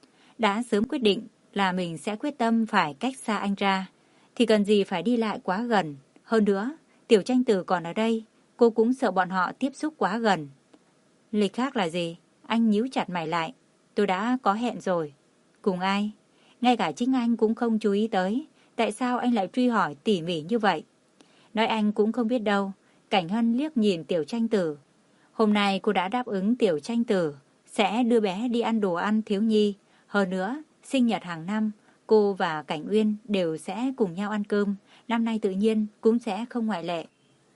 Đã sớm quyết định là mình sẽ quyết tâm phải cách xa anh ra. Thì cần gì phải đi lại quá gần. Hơn nữa, Tiểu Tranh Tử còn ở đây. Cô cũng sợ bọn họ tiếp xúc quá gần. Lịch khác là gì? Anh nhíu chặt mày lại. Tôi đã có hẹn rồi. Cùng ai? Ngay cả chính anh cũng không chú ý tới. Tại sao anh lại truy hỏi tỉ mỉ như vậy? Nói anh cũng không biết đâu. Cảnh Hân liếc nhìn Tiểu Tranh Tử. Hôm nay cô đã đáp ứng Tiểu Tranh Tử sẽ đưa bé đi ăn đồ ăn thiếu nhi. Hơn nữa, sinh nhật hàng năm, cô và Cảnh Uyên đều sẽ cùng nhau ăn cơm. Năm nay tự nhiên cũng sẽ không ngoại lệ.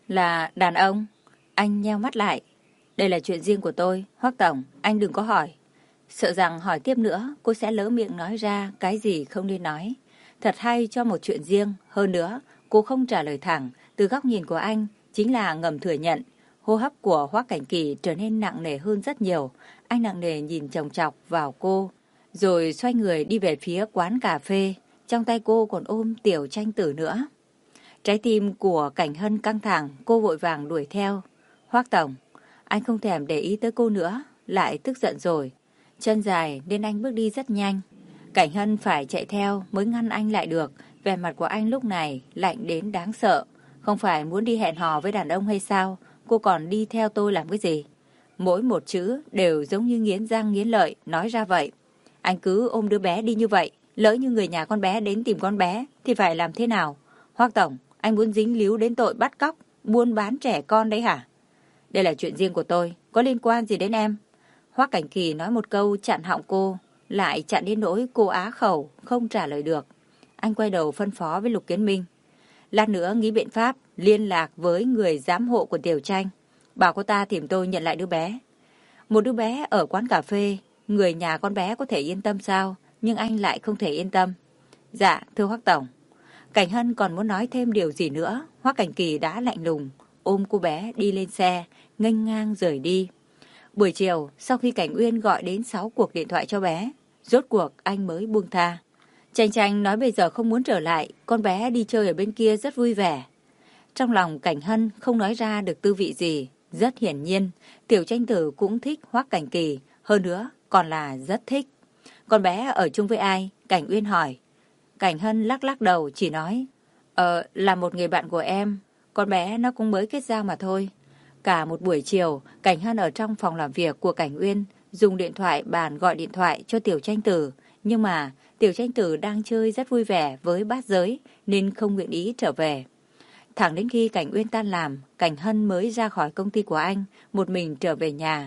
Là đàn ông? Anh nheo mắt lại. Đây là chuyện riêng của tôi, Hoắc Tổng, anh đừng có hỏi. Sợ rằng hỏi tiếp nữa, cô sẽ lỡ miệng nói ra cái gì không nên nói. Thật hay cho một chuyện riêng. Hơn nữa, cô không trả lời thẳng. Từ góc nhìn của anh, chính là ngầm thừa nhận. Hô hấp của Hoắc Cảnh Kỳ trở nên nặng nề hơn rất nhiều. Anh nặng nề nhìn chòng chọc vào cô, rồi xoay người đi về phía quán cà phê. Trong tay cô còn ôm Tiểu Tranh Tử nữa. Trái tim của Cảnh Hân căng thẳng, cô vội vàng đuổi theo. Hoắc Tổng, anh không thèm để ý tới cô nữa, lại tức giận rồi. Chân dài nên anh bước đi rất nhanh. Cảnh Hân phải chạy theo mới ngăn anh lại được. Vẻ mặt của anh lúc này lạnh đến đáng sợ. Không phải muốn đi hẹn hò với đàn ông hay sao? Cô còn đi theo tôi làm cái gì? Mỗi một chữ đều giống như nghiến răng nghiến lợi nói ra vậy. Anh cứ ôm đứa bé đi như vậy. Lỡ như người nhà con bé đến tìm con bé thì phải làm thế nào? Hoắc Tổng, anh muốn dính líu đến tội bắt cóc, buôn bán trẻ con đấy hả? Đây là chuyện riêng của tôi, có liên quan gì đến em? Hoắc Cảnh Kỳ nói một câu chặn họng cô, lại chặn đến nỗi cô á khẩu, không trả lời được. Anh quay đầu phân phó với Lục Kiến Minh. Lát nữa nghĩ biện pháp liên lạc với người giám hộ của Tiểu Tranh, bảo cô ta tìm tôi nhận lại đứa bé. Một đứa bé ở quán cà phê, người nhà con bé có thể yên tâm sao? Nhưng anh lại không thể yên tâm. Dạ, thưa Hoắc Tổng. Cảnh Hân còn muốn nói thêm điều gì nữa, Hoắc Cảnh Kỳ đã lạnh lùng ôm cô bé đi lên xe, nghênh ngang rời đi. Buổi chiều, sau khi Cảnh Uyên gọi đến sáu cuộc điện thoại cho bé, rốt cuộc anh mới buông tha. Tranh Tranh nói bây giờ không muốn trở lại, con bé đi chơi ở bên kia rất vui vẻ. Trong lòng Cảnh Hân không nói ra được tư vị gì. Rất hiển nhiên, Tiểu Tranh Tử cũng thích Hoắc Cảnh Kỳ, hơn nữa còn là rất thích. Con bé ở chung với ai? Cảnh Uyên hỏi. Cảnh Hân lắc lắc đầu chỉ nói, Ờ, là một người bạn của em, con bé nó cũng mới kết giao mà thôi. Cả một buổi chiều, Cảnh Hân ở trong phòng làm việc của Cảnh Uyên, dùng điện thoại bàn gọi điện thoại cho Tiểu Tranh Tử. Nhưng mà Tiểu Tranh Tử đang chơi rất vui vẻ với bát giới nên không nguyện ý trở về. Thẳng đến khi Cảnh Uyên tan làm, Cảnh Hân mới ra khỏi công ty của anh, một mình trở về nhà.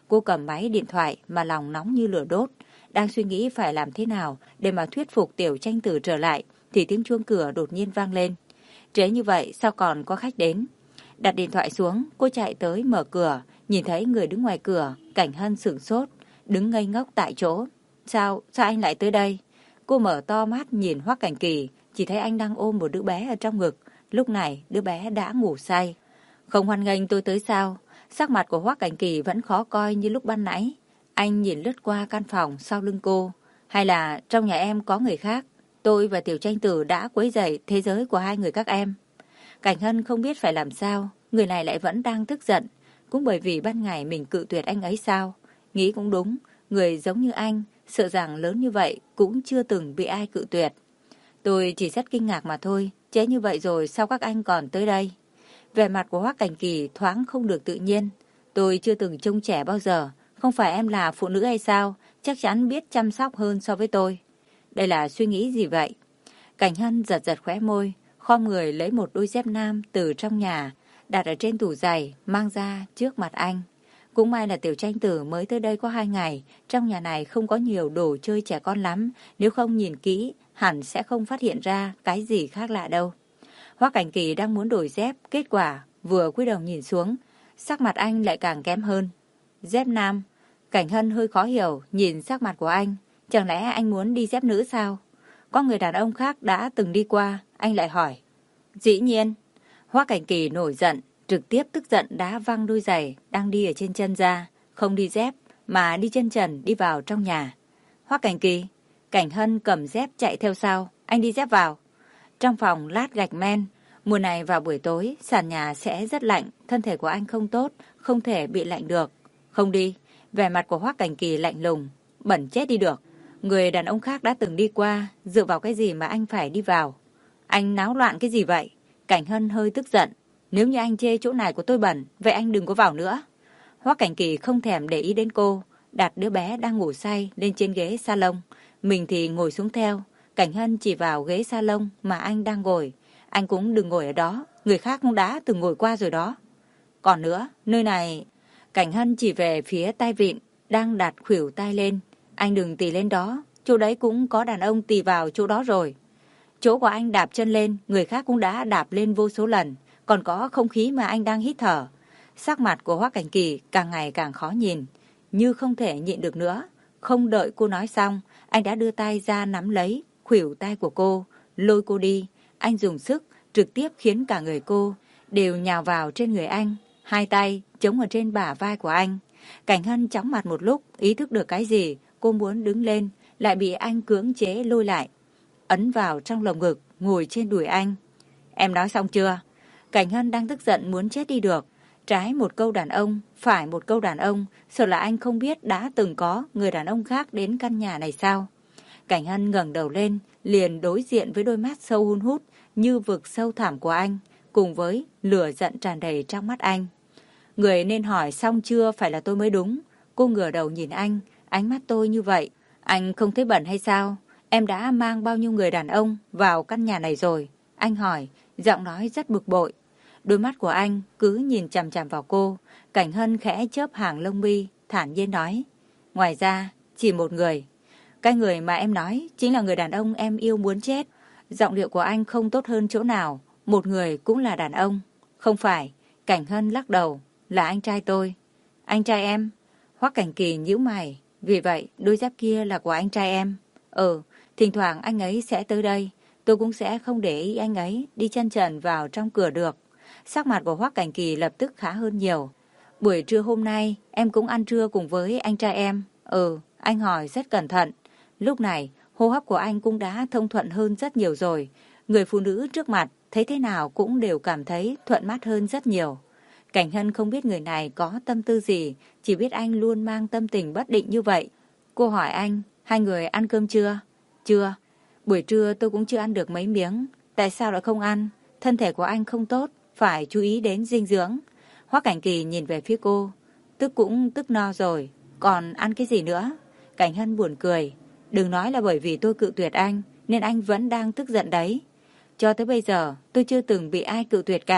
Cô cầm máy điện thoại mà lòng nóng như lửa đốt, đang suy nghĩ phải làm thế nào để mà thuyết phục Tiểu Tranh Tử trở lại, thì tiếng chuông cửa đột nhiên vang lên. Trễ như vậy sao còn có khách đến? Đặt điện thoại xuống, cô chạy tới mở cửa, nhìn thấy người đứng ngoài cửa, Cảnh Hân sửng sốt, đứng ngây ngốc tại chỗ. Sao, sao anh lại tới đây? Cô mở to mắt nhìn Hoắc Cảnh Kỳ, chỉ thấy anh đang ôm một đứa bé ở trong ngực. Lúc này, đứa bé đã ngủ say. Không hoan nghênh tôi tới sao? Sắc mặt của Hoắc Cảnh Kỳ vẫn khó coi như lúc ban nãy. Anh nhìn lướt qua căn phòng sau lưng cô. Hay là trong nhà em có người khác? Tôi và Tiểu Tranh Tử đã quấy rầy thế giới của hai người các em. Cảnh Hân không biết phải làm sao. Người này lại vẫn đang tức giận. Cũng bởi vì ban ngày mình cự tuyệt anh ấy sao? Nghĩ cũng đúng. Người giống như anh, sợ rằng lớn như vậy cũng chưa từng bị ai cự tuyệt. Tôi chỉ rất kinh ngạc mà thôi. Chế như vậy rồi sao các anh còn tới đây? Vẻ mặt của Hoắc Cảnh Kỳ thoáng không được tự nhiên. Tôi chưa từng trông trẻ bao giờ. Không phải em là phụ nữ hay sao? Chắc chắn biết chăm sóc hơn so với tôi. Đây là suy nghĩ gì vậy? Cảnh Hân giật giật khóe môi, khom người lấy một đôi dép nam từ trong nhà, đặt ở trên tủ giày, mang ra trước mặt anh. Cũng may là Tiểu Tranh Tử mới tới đây có hai ngày, trong nhà này không có nhiều đồ chơi trẻ con lắm, nếu không nhìn kỹ, hẳn sẽ không phát hiện ra cái gì khác lạ đâu. Hoắc Cảnh Kỳ đang muốn đổi dép, kết quả vừa cúi đầu nhìn xuống, sắc mặt anh lại càng kém hơn. Dép nam? Cảnh Hân hơi khó hiểu, nhìn sắc mặt của anh. Chẳng lẽ anh muốn đi dép nữ sao? Có người đàn ông khác đã từng đi qua, anh lại hỏi. Dĩ nhiên. Hoắc Cảnh Kỳ nổi giận, trực tiếp tức giận đá văng đôi giày đang đi ở trên chân ra, không đi dép mà đi chân trần đi vào trong nhà. Hoắc Cảnh Kỳ, Cảnh Hân cầm dép chạy theo sau, anh đi dép vào. Trong phòng lát gạch men, mùa này vào buổi tối sàn nhà sẽ rất lạnh, thân thể của anh không tốt, không thể bị lạnh được. Không đi. Vẻ mặt của Hoắc Cảnh Kỳ lạnh lùng, bẩn chết đi được. Người đàn ông khác đã từng đi qua, dựa vào cái gì mà anh phải đi vào? Anh náo loạn cái gì vậy? Cảnh Hân hơi tức giận. Nếu như anh chê chỗ này của tôi bẩn, vậy anh đừng có vào nữa. Hoắc Cảnh Kỳ không thèm để ý đến cô, đặt đứa bé đang ngủ say lên trên ghế salon. Mình thì ngồi xuống theo. Cảnh Hân chỉ vào ghế salon mà anh đang ngồi. Anh cũng đừng ngồi ở đó, người khác cũng đã từng ngồi qua rồi đó. Còn nữa, nơi này... Cảnh Hân chỉ về phía tay vịn, đang đặt khuỷu tay lên. Anh đừng tì lên đó, chỗ đấy cũng có đàn ông tì vào chỗ đó rồi. Chỗ của anh đạp chân lên, người khác cũng đã đạp lên vô số lần, còn có không khí mà anh đang hít thở. Sắc mặt của Hoắc Cảnh Kỳ càng ngày càng khó nhìn, như không thể nhịn được nữa. Không đợi cô nói xong, anh đã đưa tay ra nắm lấy khuỷu tay của cô, lôi cô đi. Anh dùng sức, trực tiếp khiến cả người cô đều nhào vào trên người anh. Hai tay chống ở trên bả vai của anh. Cảnh Hân chóng mặt một lúc, ý thức được cái gì, cô muốn đứng lên, lại bị anh cưỡng chế lôi lại. Ấn vào trong lồng ngực, ngồi trên đùi anh. Em nói xong chưa? Cảnh Hân đang tức giận muốn chết đi được. Trái một câu đàn ông, phải một câu đàn ông, sợ là anh không biết đã từng có người đàn ông khác đến căn nhà này sao? Cảnh Hân ngẩng đầu lên, liền đối diện với đôi mắt sâu hun hút như vực sâu thẳm của anh, cùng với lửa giận tràn đầy trong mắt anh. Người nên hỏi xong chưa phải là tôi mới đúng. Cô ngửa đầu nhìn anh, ánh mắt tôi như vậy. Anh không thấy bẩn hay sao? Em đã mang bao nhiêu người đàn ông vào căn nhà này rồi? Anh hỏi, giọng nói rất bực bội. Đôi mắt của anh cứ nhìn chằm chằm vào cô. Cảnh Hân khẽ chớp hàng lông mi, thản nhiên nói. Ngoài ra, chỉ một người. Cái người mà em nói chính là người đàn ông em yêu muốn chết. Giọng điệu của anh không tốt hơn chỗ nào. Một người cũng là đàn ông. Không phải. Cảnh Hân lắc đầu. Là anh trai tôi. Anh trai em? Hoắc Cảnh Kỳ nhíu mày. Vì vậy, đôi dép kia là của anh trai em. Ừ, thỉnh thoảng anh ấy sẽ tới đây. Tôi cũng sẽ không để ý anh ấy đi chân trần vào trong cửa được. Sắc mặt của Hoắc Cảnh Kỳ lập tức khá hơn nhiều. Buổi trưa hôm nay, em cũng ăn trưa cùng với anh trai em. Ừ, anh hỏi rất cẩn thận. Lúc này, hô hấp của anh cũng đã thông thuận hơn rất nhiều rồi. Người phụ nữ trước mặt, thấy thế nào cũng đều cảm thấy thuận mắt hơn rất nhiều. Cảnh Hân không biết người này có tâm tư gì, chỉ biết anh luôn mang tâm tình bất định như vậy. Cô hỏi anh, hai người ăn cơm chưa? Chưa. Buổi trưa tôi cũng chưa ăn được mấy miếng. Tại sao lại không ăn? Thân thể của anh không tốt, phải chú ý đến dinh dưỡng. Hoắc Cảnh Kỳ nhìn về phía cô. Tức cũng tức no rồi, còn ăn cái gì nữa? Cảnh Hân buồn cười. Đừng nói là bởi vì tôi cự tuyệt anh, nên anh vẫn đang tức giận đấy. Cho tới bây giờ, tôi chưa từng bị ai cự tuyệt cả.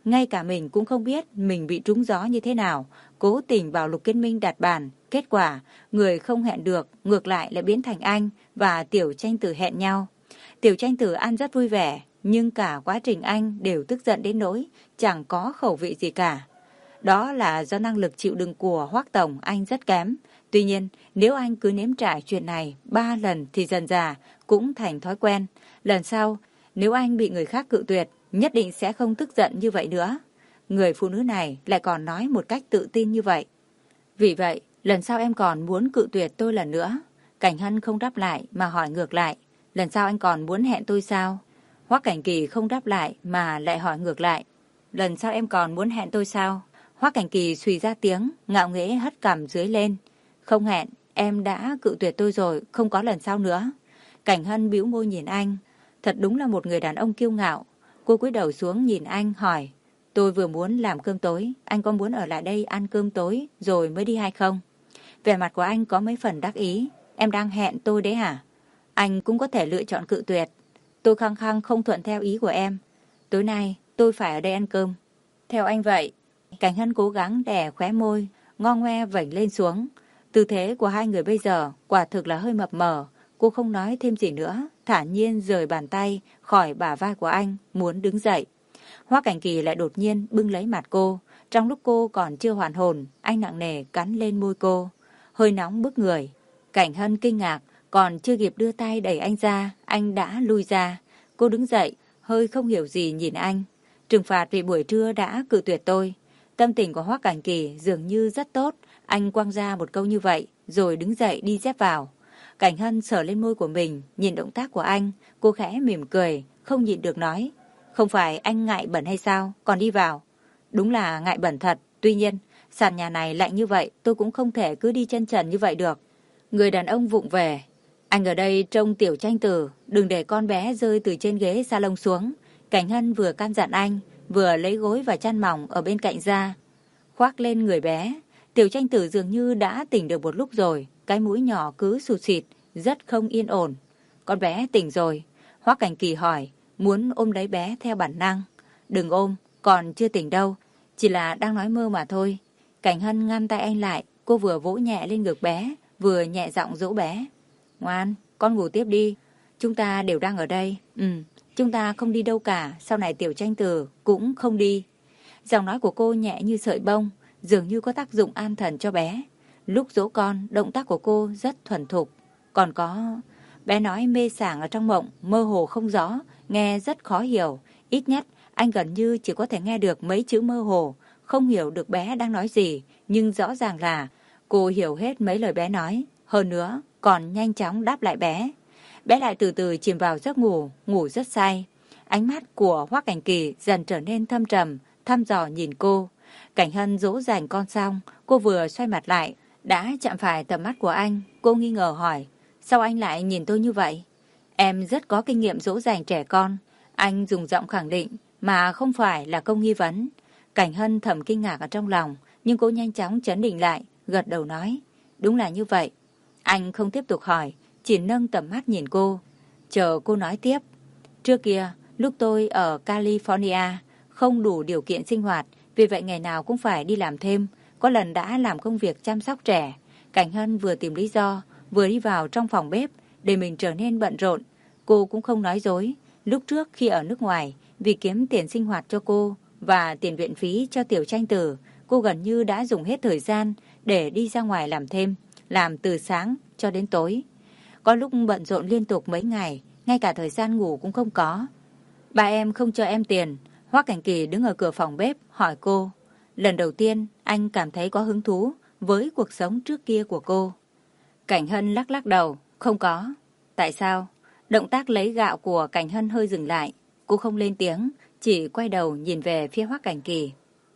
ngay cả mình cũng không biết mình bị trúng gió như thế nào, cố tình bảo Lục Kiến Minh đặt bàn. Kết quả, người không hẹn được, ngược lại lại biến thành anh và Tiểu Tranh Tử hẹn nhau. Tiểu Tranh Tử ăn rất vui vẻ, nhưng cả quá trình anh đều tức giận đến nỗi chẳng có khẩu vị gì cả. Đó là do năng lực chịu đựng của Hoắc Tổng anh rất kém. Tuy nhiên, nếu anh cứ nếm trải chuyện này ba lần thì dần dà cũng thành thói quen. Lần sau, nếu anh bị người khác cự tuyệt, nhất định sẽ không tức giận như vậy nữa. Người phụ nữ này lại còn nói một cách tự tin như vậy. Vì vậy, lần sau em còn muốn cự tuyệt tôi lần nữa. Cảnh Hân không đáp lại mà hỏi ngược lại. Lần sau anh còn muốn hẹn tôi sao? Hoắc Cảnh Kỳ không đáp lại mà lại hỏi ngược lại. Lần sau em còn muốn hẹn tôi sao? Hoắc Cảnh Kỳ xùy ra tiếng, ngạo nghễ hất cằm dưới lên. Không hẹn, em đã cự tuyệt tôi rồi, không có lần sau nữa. Cảnh Hân bĩu môi nhìn anh. Thật đúng là một người đàn ông kiêu ngạo. Cô cúi đầu xuống nhìn anh hỏi. Tôi vừa muốn làm cơm tối, anh có muốn ở lại đây ăn cơm tối rồi mới đi hay không? Vẻ mặt của anh có mấy phần đắc ý. Em đang hẹn tôi đấy hả? Anh cũng có thể lựa chọn cự tuyệt. Tôi khăng khăng không thuận theo ý của em. Tối nay tôi phải ở đây ăn cơm. Theo anh vậy. Cảnh Hân cố gắng đè khóe môi, ngo ngoe vểnh lên xuống. Tư thế của hai người bây giờ quả thực là hơi mập mờ. Cô không nói thêm gì nữa, thản nhiên rời bàn tay khỏi bả vai của anh, muốn đứng dậy. Hoắc Cảnh Kỳ lại đột nhiên bưng lấy mặt cô. Trong lúc cô còn chưa hoàn hồn, anh nặng nề cắn lên môi cô. Hơi nóng bức người. Cảnh Hân kinh ngạc, còn chưa kịp đưa tay đẩy anh ra, anh đã lui ra. Cô đứng dậy, hơi không hiểu gì nhìn anh. Trừng phạt vì buổi trưa đã cự tuyệt tôi. Tâm tình của Hoắc Cảnh Kỳ dường như rất tốt. Anh quăng ra một câu như vậy, rồi đứng dậy đi dép vào. Cảnh Hân sờ lên môi của mình, nhìn động tác của anh. Cô khẽ mỉm cười, không nhịn được nói. Không phải anh ngại bẩn hay sao, còn đi vào. Đúng là ngại bẩn thật. Tuy nhiên, sàn nhà này lạnh như vậy, tôi cũng không thể cứ đi chân trần như vậy được. Người đàn ông vụng về. Anh ở đây trông Tiểu Tranh Tử, đừng để con bé rơi từ trên ghế salon xuống. Cảnh Hân vừa căn dặn anh, vừa lấy gối và chăn mỏng ở bên cạnh ra, khoác lên người bé. Tiểu Tranh Tử dường như đã tỉnh được một lúc rồi, cái mũi nhỏ cứ sụt sịt, rất không yên ổn. Con bé tỉnh rồi. Hoắc Cảnh Kỳ hỏi, muốn ôm lấy bé theo bản năng. Đừng ôm, còn chưa tỉnh đâu, chỉ là đang nói mơ mà thôi. Cảnh Hân ngăn tay anh lại, cô vừa vỗ nhẹ lên ngực bé, vừa nhẹ giọng dỗ bé. Ngoan, con ngủ tiếp đi, chúng ta đều đang ở đây. Ừ, chúng ta không đi đâu cả, sau này Tiểu Tranh Tử cũng không đi. Giọng nói của cô nhẹ như sợi bông, dường như có tác dụng an thần cho bé. Lúc dỗ con, động tác của cô rất thuần thục. Còn có, bé nói mê sảng ở trong mộng, mơ hồ không rõ, nghe rất khó hiểu. Ít nhất, anh gần như chỉ có thể nghe được mấy chữ mơ hồ, không hiểu được bé đang nói gì, nhưng rõ ràng là cô hiểu hết mấy lời bé nói. Hơn nữa, còn nhanh chóng đáp lại bé. Bé lại từ từ chìm vào giấc ngủ, ngủ rất say. Ánh mắt của Hoắc Cảnh Kỳ dần trở nên thâm trầm, thăm dò nhìn cô. Cảnh Hân dỗ dành con xong, cô vừa xoay mặt lại, đã chạm phải tầm mắt của anh. Cô nghi ngờ hỏi, sao anh lại nhìn tôi như vậy? Em rất có kinh nghiệm dỗ dành trẻ con. Anh dùng giọng khẳng định, mà không phải là câu nghi vấn. Cảnh Hân thầm kinh ngạc ở trong lòng, nhưng cô nhanh chóng trấn định lại, gật đầu nói, đúng là như vậy. Anh không tiếp tục hỏi, chỉ nâng tầm mắt nhìn cô, chờ cô nói tiếp. Trước kia, lúc tôi ở California, không đủ điều kiện sinh hoạt, vì vậy ngày nào cũng phải đi làm thêm, có lần đã làm công việc chăm sóc trẻ. Cảnh Hân vừa tìm lý do, vừa đi vào trong phòng bếp, để mình trở nên bận rộn. Cô cũng không nói dối, lúc trước khi ở nước ngoài, vì kiếm tiền sinh hoạt cho cô và tiền viện phí cho Tiểu Tranh Tử, cô gần như đã dùng hết thời gian để đi ra ngoài làm thêm, làm từ sáng cho đến tối. Có lúc bận rộn liên tục mấy ngày, ngay cả thời gian ngủ cũng không có. Ba em không cho em tiền. Hoắc Cảnh Kỳ đứng ở cửa phòng bếp hỏi cô. Lần đầu tiên anh cảm thấy có hứng thú với cuộc sống trước kia của cô. Cảnh Hân lắc lắc đầu, không có. Tại sao? Động tác lấy gạo của Cảnh Hân hơi dừng lại. Cô không lên tiếng, chỉ quay đầu nhìn về phía Hoắc Cảnh Kỳ.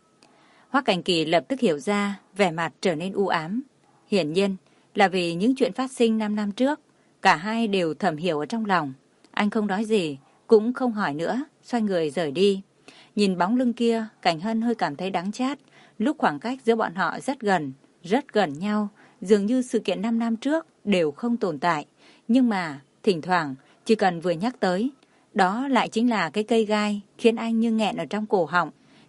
Hoắc Cảnh Kỳ lập tức hiểu ra, vẻ mặt trở nên u ám. Hiển nhiên là vì những chuyện phát sinh năm năm trước, cả hai đều thầm hiểu ở trong lòng. Anh không nói gì, cũng không hỏi nữa, xoay người rời đi. Nhìn bóng lưng kia, Cảnh Hân hơi cảm thấy đắng chát. Lúc khoảng cách giữa bọn họ rất gần, rất gần nhau, dường như sự kiện năm năm trước đều không tồn tại. Nhưng mà, thỉnh thoảng, chỉ cần vừa nhắc tới, đó lại chính là cái cây gai khiến anh như nghẹn ở trong cổ họng,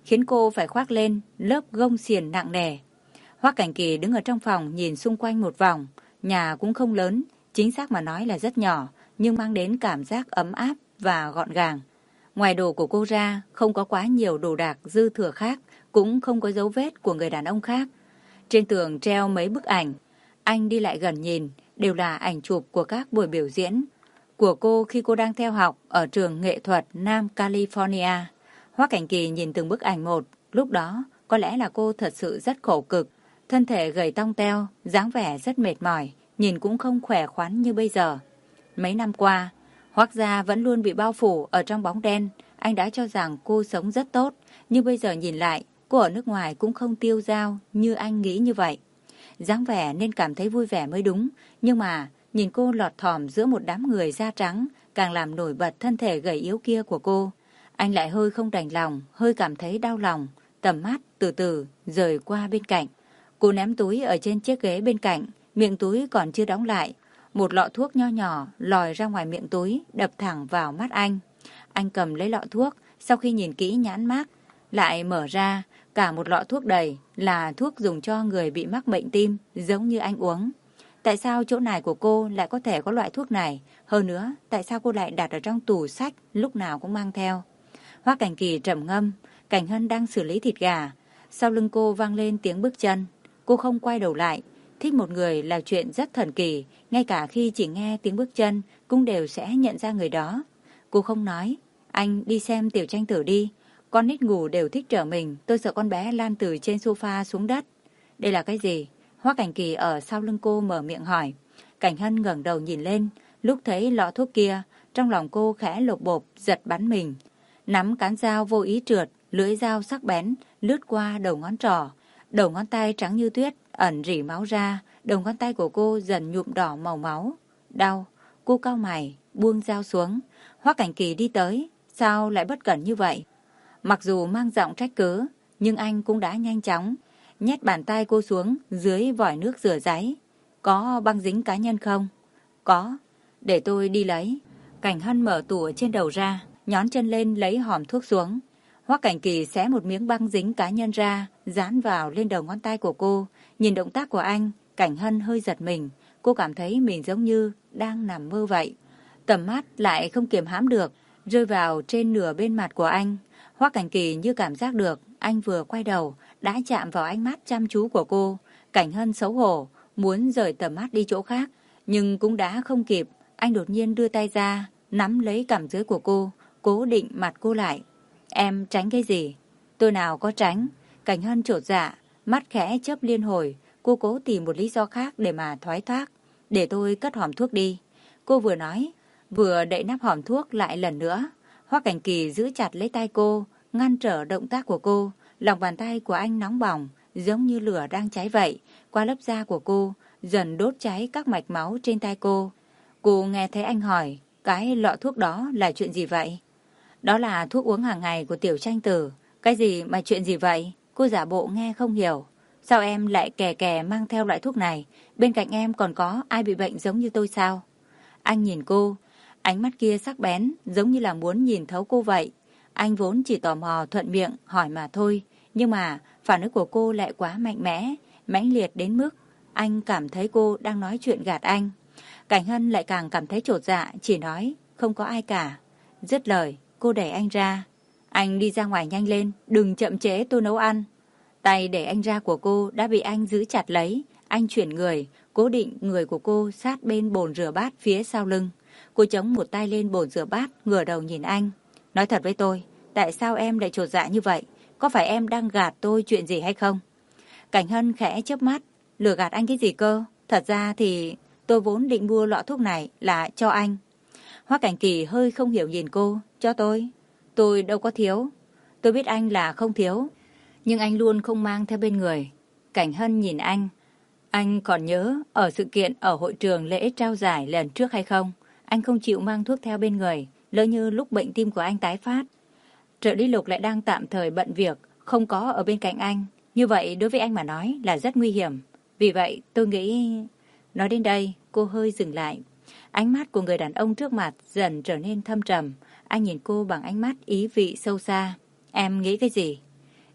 khiến cô phải khoác lên lớp gông xiềng nặng nề. Hoắc Cảnh Kỳ đứng ở trong phòng nhìn xung quanh một vòng. Nhà cũng không lớn, chính xác mà nói là rất nhỏ, nhưng mang đến cảm giác ấm áp và gọn gàng. Ngoài đồ của cô ra, không có quá nhiều đồ đạc dư thừa khác, cũng không có dấu vết của người đàn ông khác. Trên tường treo mấy bức ảnh. Anh đi lại gần nhìn, đều là ảnh chụp của các buổi biểu diễn của cô khi cô đang theo học ở trường nghệ thuật Nam California. Hoắc Cảnh Kỳ nhìn từng bức ảnh một, lúc đó có lẽ là cô thật sự rất khổ cực. Thân thể gầy tông teo, dáng vẻ rất mệt mỏi, nhìn cũng không khỏe khoắn như bây giờ. Mấy năm qua, Hoắc gia vẫn luôn bị bao phủ ở trong bóng đen. Anh đã cho rằng cô sống rất tốt, nhưng bây giờ nhìn lại, cô ở nước ngoài cũng không tiêu dao như anh nghĩ như vậy. Dáng vẻ nên cảm thấy vui vẻ mới đúng, nhưng mà nhìn cô lọt thỏm giữa một đám người da trắng càng làm nổi bật thân thể gầy yếu kia của cô. Anh lại hơi không đành lòng, hơi cảm thấy đau lòng, tầm mắt từ từ rời qua bên cạnh. Cô ném túi ở trên chiếc ghế bên cạnh, miệng túi còn chưa đóng lại. Một lọ thuốc nho nhỏ lòi ra ngoài miệng túi, đập thẳng vào mắt anh. Anh cầm lấy lọ thuốc, sau khi nhìn kỹ nhãn mác, lại mở ra, cả một lọ thuốc đầy là thuốc dùng cho người bị mắc bệnh tim, giống như anh uống. Tại sao chỗ này của cô lại có thể có loại thuốc này? Hơn nữa, tại sao cô lại đặt ở trong tủ sách, lúc nào cũng mang theo? Hoắc Cảnh Kỳ trầm ngâm, Cảnh Hân đang xử lý thịt gà. Sau lưng cô vang lên tiếng bước chân. Cô không quay đầu lại. Thích một người là chuyện rất thần kỳ, ngay cả khi chỉ nghe tiếng bước chân cũng đều sẽ nhận ra người đó. Cô không nói, anh đi xem Tiểu Tranh Tử đi. Con nít ngủ đều thích trở mình, tôi sợ con bé lan từ trên sofa xuống đất. Đây là cái gì? Hoắc Cảnh Kỳ ở sau lưng cô mở miệng hỏi. Cảnh Hân ngẩng đầu nhìn lên, lúc thấy lọ thuốc kia, trong lòng cô khẽ lột bột, giật bắn mình. Nắm cán dao vô ý trượt, lưỡi dao sắc bén, lướt qua đầu ngón trỏ. Đầu ngón tay trắng như tuyết, ẩn rỉ máu ra, đầu ngón tay của cô dần nhuộm đỏ màu máu. Đau, cô cau mày, buông dao xuống. Hoắc Cảnh Kỳ đi tới, sao lại bất cẩn như vậy? Mặc dù mang giọng trách cứ, nhưng anh cũng đã nhanh chóng nhét bàn tay cô xuống dưới vòi nước rửa ráy. Có băng dính cá nhân không? Có, để tôi đi lấy. Cảnh Hân mở tủ ở trên đầu ra, nhón chân lên lấy hòm thuốc xuống. Hoắc Cảnh Kỳ xé một miếng băng dính cá nhân ra, dán vào lên đầu ngón tay của cô. Nhìn động tác của anh, Cảnh Hân hơi giật mình. Cô cảm thấy mình giống như đang nằm mơ vậy. Tầm mắt lại không kiềm hãm được, rơi vào trên nửa bên mặt của anh. Hoắc Cảnh Kỳ như cảm giác được, anh vừa quay đầu, đã chạm vào ánh mắt chăm chú của cô. Cảnh Hân xấu hổ, muốn rời tầm mắt đi chỗ khác, nhưng cũng đã không kịp. Anh đột nhiên đưa tay ra, nắm lấy cằm dưới của cô, cố định mặt cô lại. Em tránh cái gì? Tôi nào có tránh. Cảnh Hân chột dạ, mắt khẽ chớp liên hồi. Cô cố tìm một lý do khác để mà thoái thác. Để tôi cất hòm thuốc đi. Cô vừa nói, vừa đậy nắp hòm thuốc lại lần nữa. Hoắc Cảnh Kỳ giữ chặt lấy tay cô, ngăn trở động tác của cô. Lòng bàn tay của anh nóng bỏng, giống như lửa đang cháy vậy. Qua lớp da của cô, dần đốt cháy các mạch máu trên tay cô. Cô nghe thấy anh hỏi, cái lọ thuốc đó là chuyện gì vậy? Đó là thuốc uống hàng ngày của Tiểu Tranh Tử. Cái gì mà chuyện gì vậy? Cô giả bộ nghe không hiểu. Sao em lại kè kè mang theo loại thuốc này? Bên cạnh em còn có ai bị bệnh giống như tôi sao? Anh nhìn cô, ánh mắt kia sắc bén, giống như là muốn nhìn thấu cô vậy. Anh vốn chỉ tò mò thuận miệng hỏi mà thôi, nhưng mà phản ứng của cô lại quá mạnh mẽ, mãnh liệt đến mức anh cảm thấy cô đang nói chuyện gạt anh. Cảnh Hân lại càng cảm thấy chột dạ, chỉ nói không có ai cả. Dứt lời, cô đẩy anh ra. Anh đi ra ngoài nhanh lên, đừng chậm trễ tôi nấu ăn. Tay để anh ra của cô đã bị anh giữ chặt lấy. Anh chuyển người, cố định người của cô sát bên bồn rửa bát phía sau lưng. Cô chống một tay lên bồn rửa bát, ngửa đầu nhìn anh. Nói thật với tôi, tại sao em lại chột dạ như vậy? Có phải em đang gạt tôi chuyện gì hay không? Cảnh Hân khẽ chớp mắt, lừa gạt anh cái gì cơ? Thật ra thì tôi vốn định mua lọ thuốc này là cho anh. Hoắc Cảnh Kỳ hơi không hiểu nhìn cô. Cho tôi? Tôi đâu có thiếu. Tôi biết anh là không thiếu, nhưng anh luôn không mang theo bên người. Cảnh Hân nhìn anh. Anh còn nhớ ở sự kiện ở hội trường lễ trao giải lần trước hay không? Anh không chịu mang thuốc theo bên người, lỡ như lúc bệnh tim của anh tái phát. Trợ lý Lục lại đang tạm thời bận việc, không có ở bên cạnh anh. Như vậy đối với anh mà nói là rất nguy hiểm. Vì vậy tôi nghĩ... Nói đến đây, cô hơi dừng lại. Ánh mắt của người đàn ông trước mặt dần trở nên thâm trầm. Anh nhìn cô bằng ánh mắt ý vị sâu xa. Em nghĩ cái gì?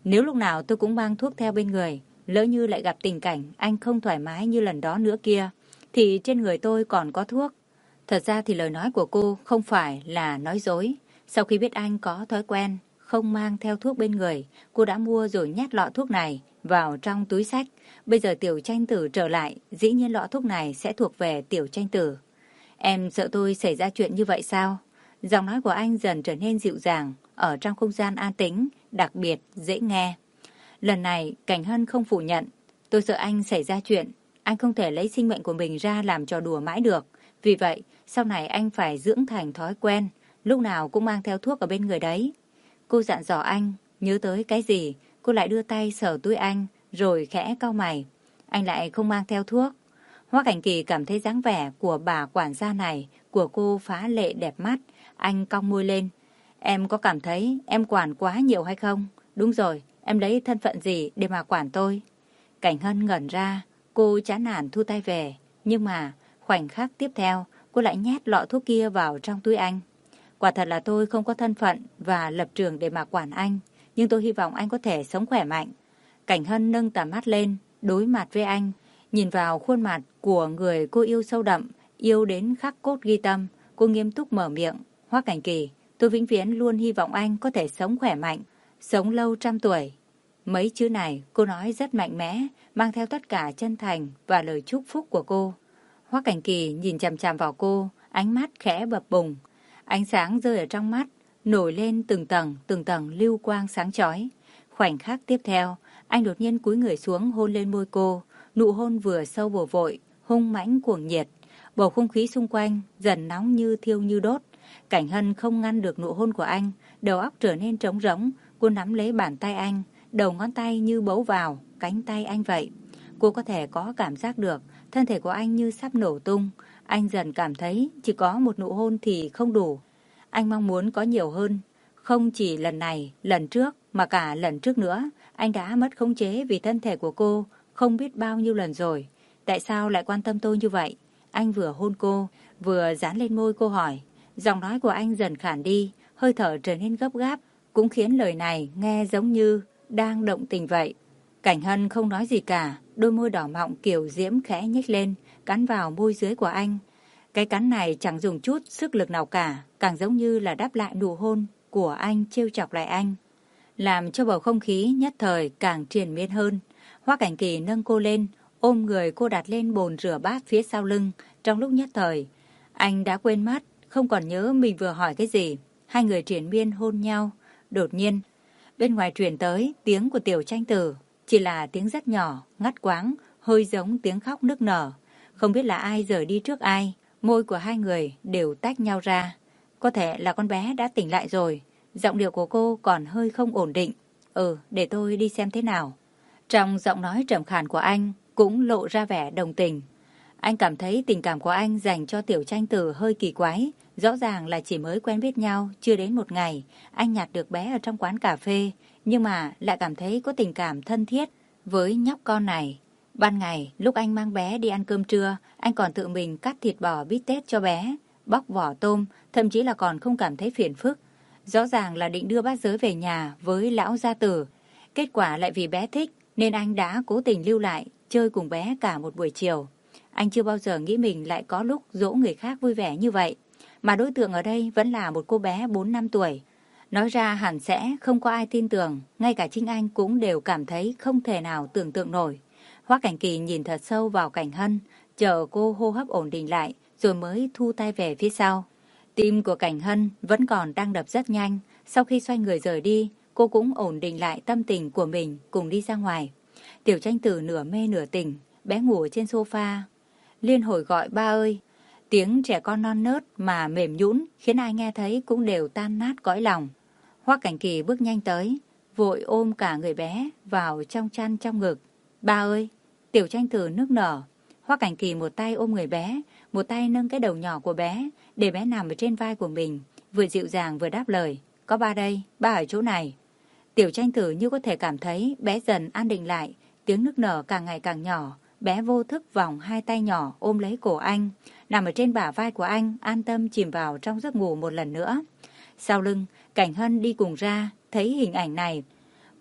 Nếu lúc nào tôi cũng mang thuốc theo bên người, lỡ như lại gặp tình cảnh anh không thoải mái như lần đó nữa kia, thì trên người tôi còn có thuốc. Thật ra thì lời nói của cô không phải là nói dối. Sau khi biết anh có thói quen không mang theo thuốc bên người, cô đã mua rồi nhét lọ thuốc này vào trong túi xách. Bây giờ Tiểu Tranh Tử trở lại, dĩ nhiên lọ thuốc này sẽ thuộc về Tiểu Tranh Tử. Em sợ tôi xảy ra chuyện như vậy sao? Giọng nói của anh dần trở nên dịu dàng, ở trong không gian an tĩnh, đặc biệt dễ nghe. Lần này, Cảnh Hân không phủ nhận. Tôi sợ anh xảy ra chuyện. Anh không thể lấy sinh mệnh của mình ra làm trò đùa mãi được. Vì vậy, sau này anh phải dưỡng thành thói quen, lúc nào cũng mang theo thuốc ở bên người đấy. Cô dặn dò anh, nhớ tới cái gì, cô lại đưa tay sờ túi anh, rồi khẽ cau mày. Anh lại không mang theo thuốc. Hoa Cảnh Kỳ cảm thấy dáng vẻ của bà quản gia này của cô phá lệ đẹp mắt. Anh cong môi lên. Em có cảm thấy em quản quá nhiều hay không? Đúng rồi, em lấy thân phận gì để mà quản tôi? Cảnh Hân ngẩn ra, cô chán nản thu tay về. Nhưng mà khoảnh khắc tiếp theo, cô lại nhét lọ thuốc kia vào trong túi anh. Quả thật là tôi không có thân phận và lập trường để mà quản anh, nhưng tôi hy vọng anh có thể sống khỏe mạnh. Cảnh Hân nâng tầm mắt lên, đối mặt với anh, nhìn vào khuôn mặt của người cô yêu sâu đậm, yêu đến khắc cốt ghi tâm. Cô nghiêm túc mở miệng. Hoa Cảnh Kỳ, tôi vĩnh viễn luôn hy vọng anh có thể sống khỏe mạnh, sống lâu trăm tuổi. Mấy chữ này cô nói rất mạnh mẽ, mang theo tất cả chân thành và lời chúc phúc của cô. Hoa Cảnh Kỳ nhìn chằm chằm vào cô, ánh mắt khẽ bập bùng. Ánh sáng rơi ở trong mắt, nổi lên từng tầng, từng tầng lưu quang sáng chói. Khoảnh khắc tiếp theo, anh đột nhiên cúi người xuống hôn lên môi cô. Nụ hôn vừa sâu vừa vội, hung mãnh cuồng nhiệt. Bầu không khí xung quanh dần nóng như thiêu như đốt. Cảnh Hân không ngăn được nụ hôn của anh, đầu óc trở nên trống rỗng. Cô nắm lấy bàn tay anh, đầu ngón tay như bấu vào cánh tay anh vậy. Cô có thể có cảm giác được thân thể của anh như sắp nổ tung. Anh dần cảm thấy chỉ có một nụ hôn thì không đủ. Anh mong muốn có nhiều hơn. Không chỉ lần này, lần trước, mà cả lần trước nữa. Anh đã mất khống chế vì thân thể của cô không biết bao nhiêu lần rồi. Tại sao lại quan tâm tôi như vậy? Anh vừa hôn cô, vừa dán lên môi cô hỏi. Giọng nói của anh dần khản đi, hơi thở trở nên gấp gáp, cũng khiến lời này nghe giống như đang động tình vậy. Cảnh Hân không nói gì cả, đôi môi đỏ mọng kiểu diễm khẽ nhếch lên, cắn vào môi dưới của anh. Cái cắn này chẳng dùng chút sức lực nào cả, càng giống như là đáp lại nụ hôn của anh trêu chọc lại anh, làm cho bầu không khí nhất thời càng triền miên hơn. Hoa Cảnh Kỳ nâng cô lên, ôm người cô đặt lên bồn rửa bát phía sau lưng. Trong lúc nhất thời, anh đã quên mất, không còn nhớ mình vừa hỏi cái gì. Hai người triền miên hôn nhau. Đột nhiên, bên ngoài truyền tới tiếng của Tiểu Tranh Tử, chỉ là tiếng rất nhỏ, ngắt quáng, hơi giống tiếng khóc nức nở. Không biết là ai rời đi trước ai, môi của hai người đều tách nhau ra. Có thể là con bé đã tỉnh lại rồi. Giọng điệu của cô còn hơi không ổn định. Ừ, để tôi đi xem thế nào. Trong giọng nói trầm khàn của anh cũng lộ ra vẻ đồng tình. Anh cảm thấy tình cảm của anh dành cho Tiểu Tranh Tử hơi kỳ quái. Rõ ràng là chỉ mới quen biết nhau chưa đến một ngày, anh nhặt được bé ở trong quán cà phê, nhưng mà lại cảm thấy có tình cảm thân thiết với nhóc con này. Ban ngày, lúc anh mang bé đi ăn cơm trưa, anh còn tự mình cắt thịt bò bít tết cho bé, bóc vỏ tôm, thậm chí là còn không cảm thấy phiền phức. Rõ ràng là định đưa bát giới về nhà với lão gia tử. Kết quả lại vì bé thích nên anh đã cố tình lưu lại chơi cùng bé cả một buổi chiều. Anh chưa bao giờ nghĩ mình lại có lúc dỗ người khác vui vẻ như vậy. Mà đối tượng ở đây vẫn là một cô bé bốn năm tuổi. Nói ra hẳn sẽ không có ai tin tưởng, ngay cả chính anh cũng đều cảm thấy không thể nào tưởng tượng nổi. Hoa Cảnh Kỳ nhìn thật sâu vào Cảnh Hân, chờ cô hô hấp ổn định lại, rồi mới thu tay về phía sau. Tim của Cảnh Hân vẫn còn đang đập rất nhanh. Sau khi xoay người rời đi, cô cũng ổn định lại tâm tình của mình cùng đi ra ngoài. Tiểu Tranh Tử nửa mê nửa tỉnh, bé ngủ trên sofa, liên hồi gọi ba ơi. Tiếng trẻ con non nớt mà mềm nhũn khiến ai nghe thấy cũng đều tan nát cõi lòng. Hoa Cảnh Kỳ bước nhanh tới, vội ôm cả người bé vào trong chăn trong ngực. Ba ơi! Tiểu Tranh Tử nức nở. Hoa Cảnh Kỳ một tay ôm người bé, một tay nâng cái đầu nhỏ của bé, để bé nằm ở trên vai của mình, vừa dịu dàng vừa đáp lời. Có ba đây, ba ở chỗ này. Tiểu Tranh Tử như có thể cảm thấy bé dần an định lại, tiếng nức nở càng ngày càng nhỏ. Bé vô thức vòng hai tay nhỏ ôm lấy cổ anh, nằm ở trên bả vai của anh, an tâm chìm vào trong giấc ngủ một lần nữa. Sau lưng, Cảnh Hân đi cùng ra, thấy hình ảnh này.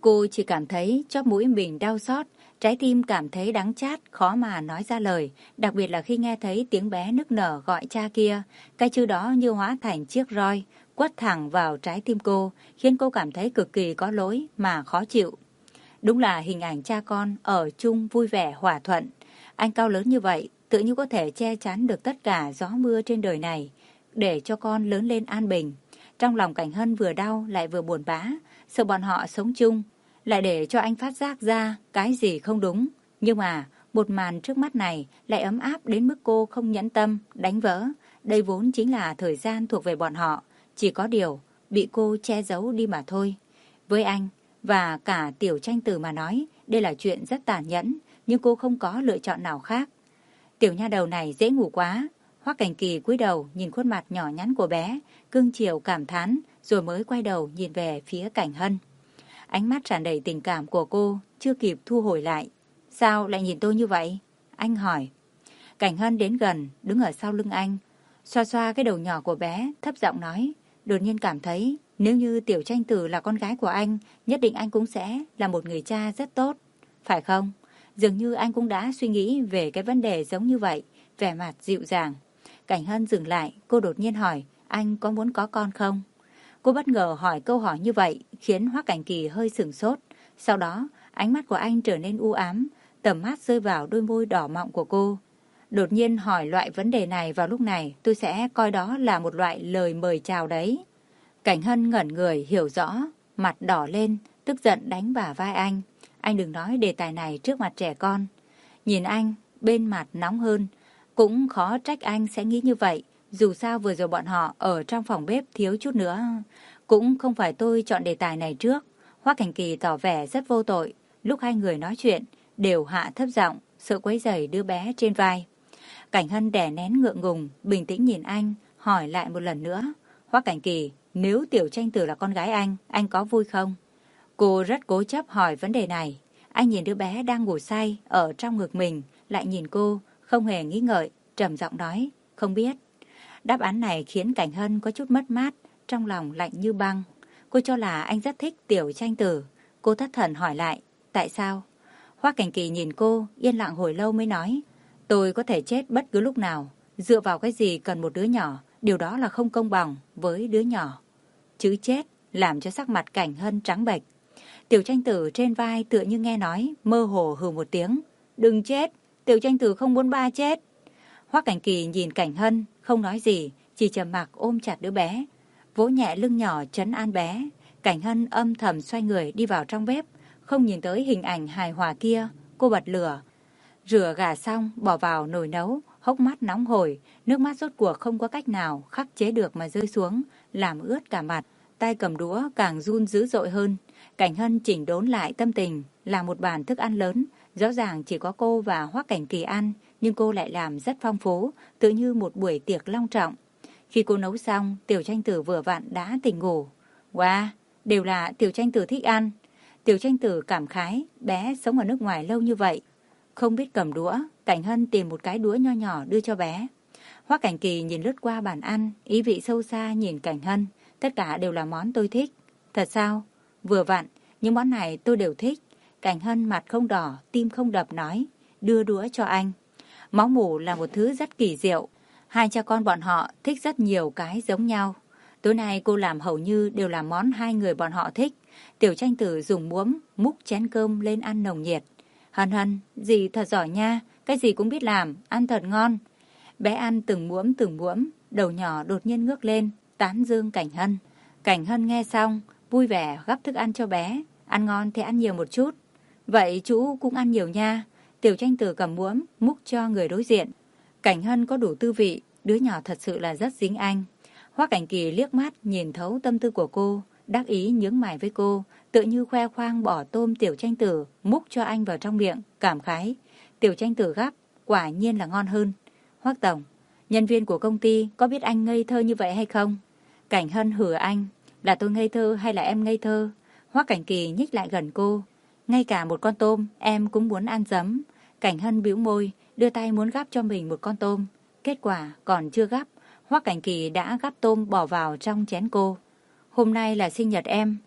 Cô chỉ cảm thấy chóp mũi mình đau xót, trái tim cảm thấy đắng chát, khó mà nói ra lời, đặc biệt là khi nghe thấy tiếng bé nức nở gọi cha kia. Cái chữ đó như hóa thành chiếc roi, quất thẳng vào trái tim cô, khiến cô cảm thấy cực kỳ có lỗi mà khó chịu. Đúng là hình ảnh cha con ở chung vui vẻ hòa thuận. Anh cao lớn như vậy, tự như có thể che chắn được tất cả gió mưa trên đời này, để cho con lớn lên an bình. Trong lòng Cảnh Hân vừa đau lại vừa buồn bã, sợ bọn họ sống chung, lại để cho anh phát giác ra cái gì không đúng. Nhưng mà một màn trước mắt này lại ấm áp đến mức cô không nhẫn tâm đánh vỡ. Đây vốn chính là thời gian thuộc về bọn họ, chỉ có điều bị cô che giấu đi mà thôi. Với anh và cả Tiểu Tranh Tử mà nói, đây là chuyện rất tàn nhẫn, nhưng cô không có lựa chọn nào khác. Tiểu nha đầu này dễ ngủ quá. Hoắc Cảnh Kỳ cúi đầu nhìn khuôn mặt nhỏ nhắn của bé, cưng chiều cảm thán, rồi mới quay đầu nhìn về phía Cảnh Hân. Ánh mắt tràn đầy tình cảm của cô chưa kịp thu hồi lại. Sao lại nhìn tôi như vậy? Anh hỏi. Cảnh Hân đến gần, đứng ở sau lưng anh, xoa xoa cái đầu nhỏ của bé, thấp giọng nói. Đột nhiên cảm thấy nếu như Tiểu Tranh Tử là con gái của anh, nhất định anh cũng sẽ là một người cha rất tốt. Phải không? Dường như anh cũng đã suy nghĩ về cái vấn đề giống như vậy, vẻ mặt dịu dàng. Cảnh Hân dừng lại, cô đột nhiên hỏi, anh có muốn có con không? Cô bất ngờ hỏi câu hỏi như vậy, khiến Hoắc Cảnh Kỳ hơi sửng sốt. Sau đó, ánh mắt của anh trở nên u ám, tầm mắt rơi vào đôi môi đỏ mọng của cô. Đột nhiên hỏi loại vấn đề này vào lúc này, tôi sẽ coi đó là một loại lời mời chào đấy. Cảnh Hân ngẩn người, hiểu rõ, mặt đỏ lên, tức giận đánh vào vai anh. Anh đừng nói đề tài này trước mặt trẻ con. Nhìn anh, bên mặt nóng hơn, cũng khó trách anh sẽ nghĩ như vậy. Dù sao vừa rồi bọn họ ở trong phòng bếp thiếu chút nữa. Cũng không phải tôi chọn đề tài này trước. Hoắc Cảnh Kỳ tỏ vẻ rất vô tội. Lúc hai người nói chuyện, đều hạ thấp giọng, sợ quấy rầy đứa bé trên vai. Cảnh Hân đè nén ngượng ngùng, bình tĩnh nhìn anh, hỏi lại một lần nữa. Hoắc Cảnh Kỳ, nếu Tiểu Tranh Tử là con gái anh, anh có vui không? Cô rất cố chấp hỏi vấn đề này. Anh nhìn đứa bé đang ngủ say ở trong ngực mình, lại nhìn cô, không hề nghĩ ngợi, trầm giọng nói, không biết. Đáp án này khiến Cảnh Hân có chút mất mát, trong lòng lạnh như băng. Cô cho là anh rất thích Tiểu Tranh Tử. Cô thất thần hỏi lại, tại sao? Hoắc Cảnh Kỳ nhìn cô, yên lặng hồi lâu mới nói, tôi có thể chết bất cứ lúc nào. Dựa vào cái gì cần một đứa nhỏ, điều đó là không công bằng với đứa nhỏ. Chữ chết làm cho sắc mặt Cảnh Hân trắng bệch. Tiểu Tranh Tử trên vai tựa như nghe nói, mơ hồ hừ một tiếng. Đừng chết, Tiểu Tranh Tử không muốn ba chết. Hoắc Cảnh Kỳ nhìn Cảnh Hân, không nói gì, chỉ trầm mặc ôm chặt đứa bé, vỗ nhẹ lưng nhỏ trấn an bé. Cảnh Hân âm thầm xoay người đi vào trong bếp, không nhìn tới hình ảnh hài hòa kia. Cô bật lửa, rửa gà xong, bỏ vào nồi nấu, hốc mắt nóng hổi, nước mắt rốt cuộc không có cách nào khắc chế được mà rơi xuống, làm ướt cả mặt. Tay cầm đũa càng run dữ dội hơn. Cảnh Hân chỉnh đốn lại tâm tình, làm một bàn thức ăn lớn, rõ ràng chỉ có cô và Hoắc Cảnh Kỳ ăn, nhưng cô lại làm rất phong phú, tự như một buổi tiệc long trọng. Khi cô nấu xong, Tiểu Tranh Tử vừa vặn đã tỉnh ngủ. Wow, đều là Tiểu Tranh Tử thích ăn. Tiểu Tranh Tử cảm khái, bé sống ở nước ngoài lâu như vậy, không biết cầm đũa. Cảnh Hân tìm một cái đũa nho nhỏ đưa cho bé. Hoắc Cảnh Kỳ nhìn lướt qua bàn ăn, ý vị sâu xa nhìn Cảnh Hân. Tất cả đều là món tôi thích. Thật sao? Vừa vặn, những món này tôi đều thích. Cảnh Hân mặt không đỏ, tim không đập nói, đưa đũa cho anh. Máu mủ là một thứ rất kỳ diệu. Hai cha con bọn họ thích rất nhiều cái giống nhau. Tối nay cô làm hầu như đều là món hai người bọn họ thích. Tiểu Tranh Tử dùng muỗng múc chén cơm lên ăn nồng nhiệt. Hân Hân, dì thật giỏi nha, cái gì cũng biết làm, ăn thật ngon. Bé ăn từng muỗng từng muỗng, đầu nhỏ đột nhiên ngước lên, tán dương Cảnh Hân. Cảnh Hân nghe xong, vui vẻ gắp thức ăn cho bé. Ăn ngon thì ăn nhiều một chút. Vậy chú cũng ăn nhiều nha. Tiểu Tranh Tử cầm muỗng múc cho người đối diện. Cảnh Hân có đủ tư vị, đứa nhỏ thật sự là rất dính anh. Hoắc Cảnh Kỳ liếc mắt nhìn thấu tâm tư của cô, đắc ý nhướng mày với cô, tự như khoe khoang bỏ tôm Tiểu Tranh Tử múc cho anh vào trong miệng, cảm khái. Tiểu Tranh Tử gắp, quả nhiên là ngon hơn. Hoắc tổng, nhân viên của công ty có biết anh ngây thơ như vậy hay không? Cảnh Hân hử anh, là tôi ngây thơ hay là em ngây thơ? Hoắc Cảnh Kỳ nhích lại gần cô, ngay cả một con tôm em cũng muốn ăn giấm. Cảnh Hân bĩu môi, đưa tay muốn gắp cho mình một con tôm. Kết quả còn chưa gắp, Hoắc Cảnh Kỳ đã gắp tôm bỏ vào trong chén cô. Hôm nay là sinh nhật em.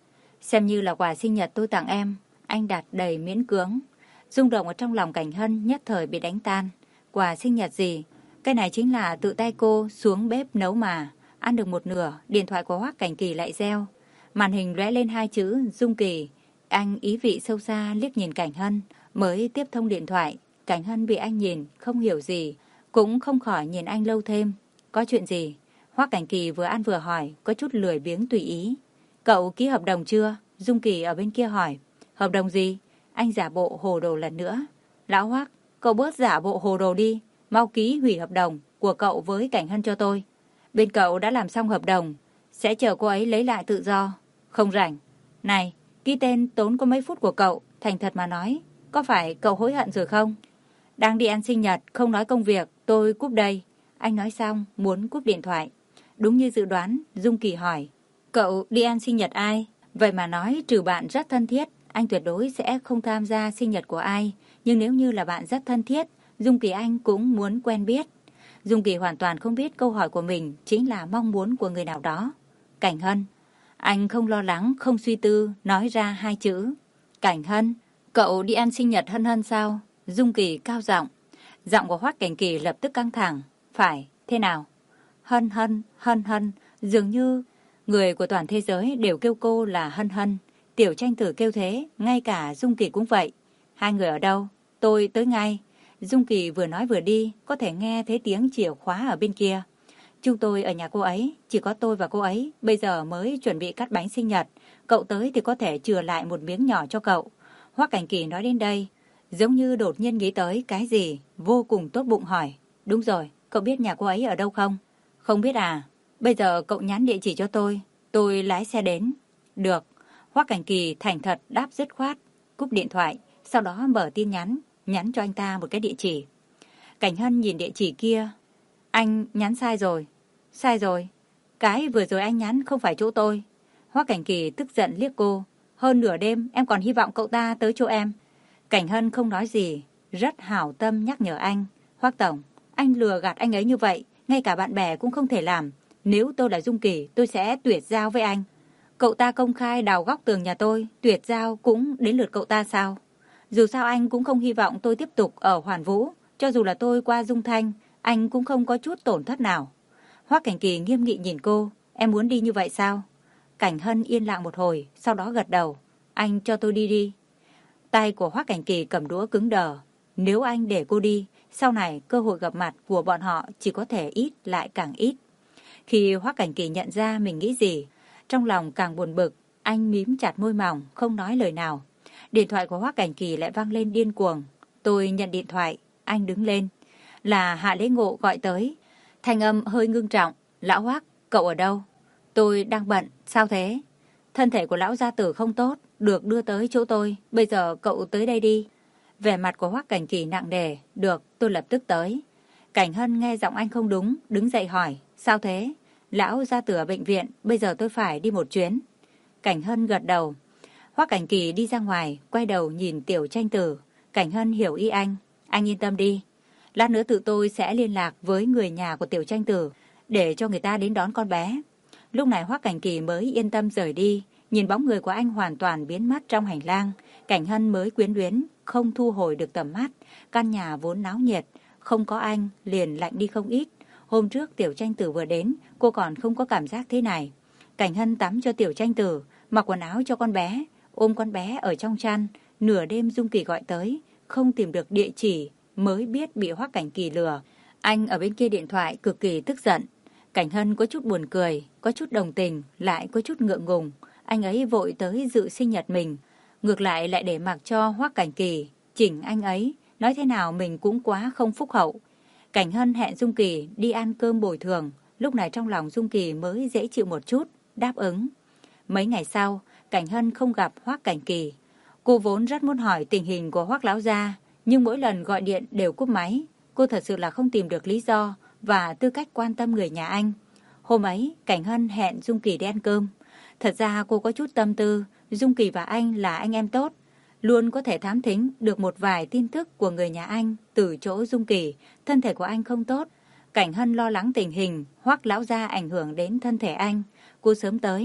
Xem như là quà sinh nhật tôi tặng em, anh đặt đầy miễn cưỡng. Rung động ở trong lòng Cảnh Hân nhất thời bị đánh tan. Quà sinh nhật gì? Cái này chính là tự tay cô xuống bếp nấu mà. Ăn được một nửa, điện thoại của Hoắc Cảnh Kỳ lại reo. Màn hình lóe lên hai chữ Dung Kỳ. Anh ý vị sâu xa liếc nhìn Cảnh Hân, mới tiếp thông điện thoại. Cảnh Hân bị anh nhìn, không hiểu gì, cũng không khỏi nhìn anh lâu thêm. Có chuyện gì? Hoắc Cảnh Kỳ vừa ăn vừa hỏi, có chút lười biếng tùy ý. Cậu ký hợp đồng chưa? Dung Kỳ ở bên kia hỏi. Hợp đồng gì? Anh giả bộ hồ đồ lần nữa. Lão Hoắc, cậu bớt giả bộ hồ đồ đi. Mau ký hủy hợp đồng của cậu với Cảnh Hân cho tôi. Bên cậu đã làm xong hợp đồng, sẽ chờ cô ấy lấy lại tự do. Không rảnh. Này, ký tên tốn có mấy phút của cậu, thành thật mà nói, có phải cậu hối hận rồi không? Đang đi ăn sinh nhật, không nói công việc, tôi cúp đây. Anh nói xong, muốn cúp điện thoại. Đúng như dự đoán, Dung Kỳ hỏi. Cậu đi ăn sinh nhật ai? Vậy mà nói trừ bạn rất thân thiết, anh tuyệt đối sẽ không tham gia sinh nhật của ai. Nhưng nếu như là bạn rất thân thiết, Dung Kỳ anh cũng muốn quen biết. Dung Kỳ hoàn toàn không biết câu hỏi của mình chính là mong muốn của người nào đó. Cảnh Hân. Anh không lo lắng, không suy tư, nói ra hai chữ. Cảnh Hân. Cậu đi ăn sinh nhật Hân Hân sao? Dung Kỳ cao giọng. Giọng của Hoắc Cảnh Kỳ lập tức căng thẳng. Phải, thế nào? Hân Hân, Hân Hân. Dường như người của toàn thế giới đều kêu cô là Hân Hân. Tiểu Tranh Tử kêu thế, ngay cả Dung Kỳ cũng vậy. Hai người ở đâu? Tôi tới ngay. Dung Kỳ vừa nói vừa đi, có thể nghe thấy tiếng chìa khóa ở bên kia. Chúng tôi ở nhà cô ấy, chỉ có tôi và cô ấy, bây giờ mới chuẩn bị cắt bánh sinh nhật. Cậu tới thì có thể chừa lại một miếng nhỏ cho cậu. Hoắc Cảnh Kỳ nói đến đây, giống như đột nhiên nghĩ tới cái gì, vô cùng tốt bụng hỏi. Đúng rồi, cậu biết nhà cô ấy ở đâu không? Không biết à? Bây giờ cậu nhắn địa chỉ cho tôi, tôi lái xe đến. Được. Hoắc Cảnh Kỳ thành thật đáp dứt khoát, cúp điện thoại, sau đó mở tin nhắn, nhắn cho anh ta một cái địa chỉ. Cảnh Hân nhìn địa chỉ kia. Anh nhắn sai rồi. Sai rồi. Cái vừa rồi anh nhắn không phải chỗ tôi. Hoắc Cảnh Kỳ tức giận liếc cô. Hơn nửa đêm em còn hy vọng cậu ta tới chỗ em. Cảnh Hân không nói gì, rất hảo tâm nhắc nhở anh. Hoắc Tổng, anh lừa gạt anh ấy như vậy, ngay cả bạn bè cũng không thể làm. Nếu tôi là Dung Kỳ, tôi sẽ tuyệt giao với anh. Cậu ta công khai đào góc tường nhà tôi, tuyệt giao cũng đến lượt cậu ta sao? Dù sao anh cũng không hy vọng tôi tiếp tục ở Hoàn Vũ. Cho dù là tôi qua Dung Thanh, anh cũng không có chút tổn thất nào. Hoắc Cảnh Kỳ nghiêm nghị nhìn cô. Em muốn đi như vậy sao? Cảnh Hân yên lặng một hồi, sau đó gật đầu. Anh cho tôi đi đi. Tay của Hoắc Cảnh Kỳ cầm đũa cứng đờ. Nếu anh để cô đi, sau này cơ hội gặp mặt của bọn họ chỉ có thể ít lại càng ít. Khi Hoắc Cảnh Kỳ nhận ra mình nghĩ gì, trong lòng càng buồn bực, anh mím chặt môi mỏng, không nói lời nào. Điện thoại của Hoắc Cảnh Kỳ lại vang lên điên cuồng. Tôi nhận điện thoại, anh đứng lên. Là Hạ Lễ Ngộ gọi tới. Thanh âm hơi ngưng trọng. Lão Hoắc, cậu ở đâu? Tôi đang bận, sao thế? Thân thể của lão gia tử không tốt, được đưa tới chỗ tôi. Bây giờ cậu tới đây đi. Vẻ mặt của Hoắc Cảnh Kỳ nặng nề. Được, tôi lập tức tới. Cảnh Hân nghe giọng anh không đúng, đứng dậy hỏi. Sao thế? Lão gia tử ở bệnh viện, bây giờ tôi phải đi một chuyến. Cảnh Hân gật đầu. Hoắc Cảnh Kỳ đi ra ngoài, quay đầu nhìn Tiểu Tranh Tử. Cảnh Hân hiểu ý anh. Anh yên tâm đi. Lát nữa tự tôi sẽ liên lạc với người nhà của Tiểu Tranh Tử để cho người ta đến đón con bé. Lúc này Hoắc Cảnh Kỳ mới yên tâm rời đi. Nhìn bóng người của anh hoàn toàn biến mất trong hành lang, Cảnh Hân mới quyến luyến, không thu hồi được tầm mắt. Căn nhà vốn náo nhiệt, không có anh liền lạnh đi không ít. Hôm trước Tiểu Tranh Tử vừa đến, cô còn không có cảm giác thế này. Cảnh Hân tắm cho Tiểu Tranh Tử, mặc quần áo cho con bé, ôm con bé ở trong chăn. Nửa đêm Dung Kỳ gọi tới, không tìm được địa chỉ, mới biết bị Hoắc Cảnh Kỳ lừa. Anh ở bên kia điện thoại cực kỳ tức giận. Cảnh Hân có chút buồn cười, có chút đồng tình, lại có chút ngượng ngùng. Anh ấy vội tới dự sinh nhật mình, ngược lại lại để mặc cho Hoắc Cảnh Kỳ chỉnh anh ấy, nói thế nào mình cũng quá không phúc hậu. Cảnh Hân hẹn Dung Kỳ đi ăn cơm bồi thường, lúc này trong lòng Dung Kỳ mới dễ chịu một chút, đáp ứng. Mấy ngày sau, Cảnh Hân không gặp Hoắc Cảnh Kỳ. Cô vốn rất muốn hỏi tình hình của Hoắc lão gia, nhưng mỗi lần gọi điện đều cúp máy. Cô thật sự là không tìm được lý do và tư cách quan tâm người nhà anh. Hôm ấy, Cảnh Hân hẹn Dung Kỳ đi ăn cơm. Thật ra cô có chút tâm tư, Dung Kỳ và anh là anh em tốt, luôn có thể thám thính được một vài tin tức của người nhà anh từ chỗ Dung Kỳ. Thân thể của anh không tốt. Cảnh Hân lo lắng tình hình Hoắc lão gia ảnh hưởng đến thân thể anh. Cô sớm tới.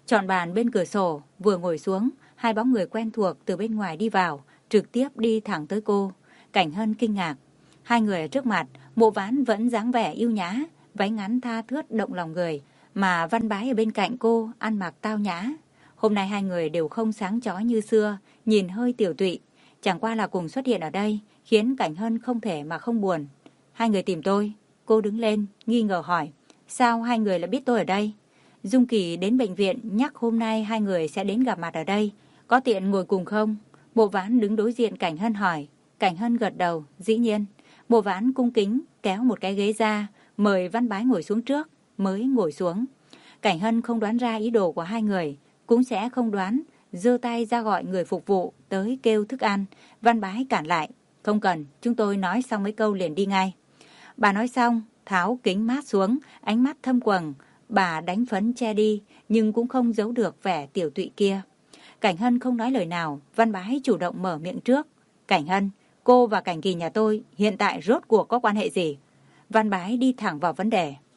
Chọn bàn bên cửa sổ, vừa ngồi xuống, hai bóng người quen thuộc từ bên ngoài đi vào, trực tiếp đi thẳng tới cô. Cảnh Hân kinh ngạc. Hai người ở trước mặt, Mộ Ván vẫn dáng vẻ yêu nhã, váy ngắn tha thướt động lòng người, mà Văn Bái ở bên cạnh cô ăn mặc tao nhã. Hôm nay hai người đều không sáng chói như xưa, nhìn hơi tiểu tụy. Chẳng qua là cùng xuất hiện ở đây, khiến Cảnh Hân không thể mà không buồn. Hai người tìm tôi. Cô đứng lên, nghi ngờ hỏi. Sao hai người lại biết tôi ở đây? Dung Kỳ đến bệnh viện nhắc hôm nay hai người sẽ đến gặp mặt ở đây. Có tiện ngồi cùng không? Mộ Ván đứng đối diện Cảnh Hân hỏi. Cảnh Hân gật đầu, dĩ nhiên. Mộ Ván cung kính, kéo một cái ghế ra, mời Văn Bái ngồi xuống trước, mới ngồi xuống. Cảnh Hân không đoán ra ý đồ của hai người, cũng sẽ không đoán, giơ tay ra gọi người phục vụ tới kêu thức ăn. Văn Bái cản lại. Không cần, chúng tôi nói xong mấy câu liền đi ngay. Bà nói xong, tháo kính mát xuống, ánh mắt thâm quầng. Bà đánh phấn che đi, nhưng cũng không giấu được vẻ tiểu tụy kia. Cảnh Hân không nói lời nào, Văn Bái chủ động mở miệng trước. Cảnh Hân, cô và Cảnh Kỳ nhà tôi hiện tại rốt cuộc có quan hệ gì? Văn Bái đi thẳng vào vấn đề.